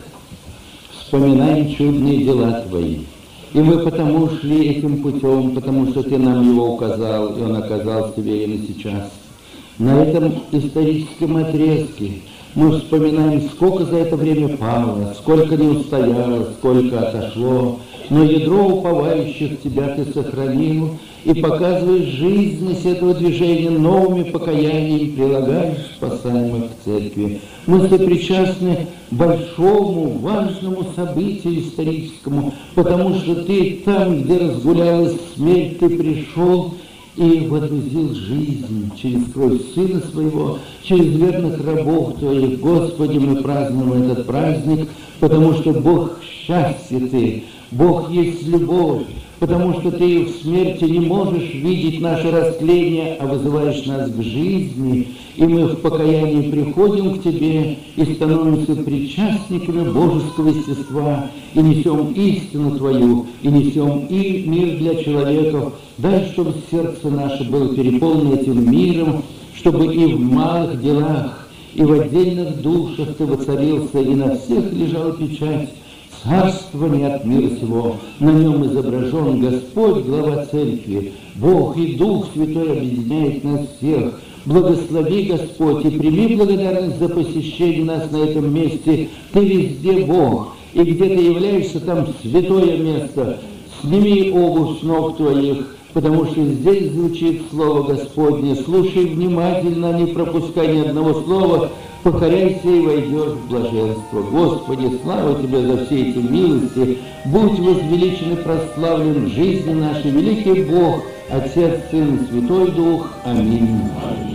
вспоминаем чудные дела Твои, и мы потому шли этим путем, потому что Ты нам его указал, и он оказался верен сейчас. На этом историческом отрезке мы вспоминаем, сколько за это время пало, сколько не устояло, сколько отошло, но ядро уповающих Тебя Ты сохранил, и показываешь жизненность этого движения новыми покаяниями, прилагаешь спасаемых к церкви. Мы сопричастны большому, важному событию историческому, потому что Ты там, где разгулялась смерть, Ты пришел и водрузил жизнь через кровь Сына Своего, через верных рабов Твоих. Господи, мы празднуем этот праздник, потому что Бог счастья Ты, Бог есть любовь, потому что Ты в смерти не можешь видеть наше растление, а вызываешь нас к жизни, и мы в покаянии приходим к Тебе и становимся причастниками божеского естества, и несем истину Твою, и несем и мир для человеков. Дай, чтобы сердце наше было переполнено этим миром, чтобы и в малых делах, и в отдельных душах Ты воцарился, и на всех лежала печать царства не от мира сего. На нем изображен Господь, глава церкви, Бог и Дух Святой объединяет нас всех. Благослови, Господь, и прими благодарность за посещение нас на этом месте. Ты везде Бог, и где Ты являешься, там святое место. Сними обувь с ног Твоих, потому что здесь звучит Слово Господне. Слушай внимательно, не пропускай ни одного слова, покоряйся и войдешь в блаженство. Господи, слава Тебе за все эти милости. Будь возвеличен и прославлен в жизни нашей великий Бог, Отец, Сын и Святой Дух. Аминь.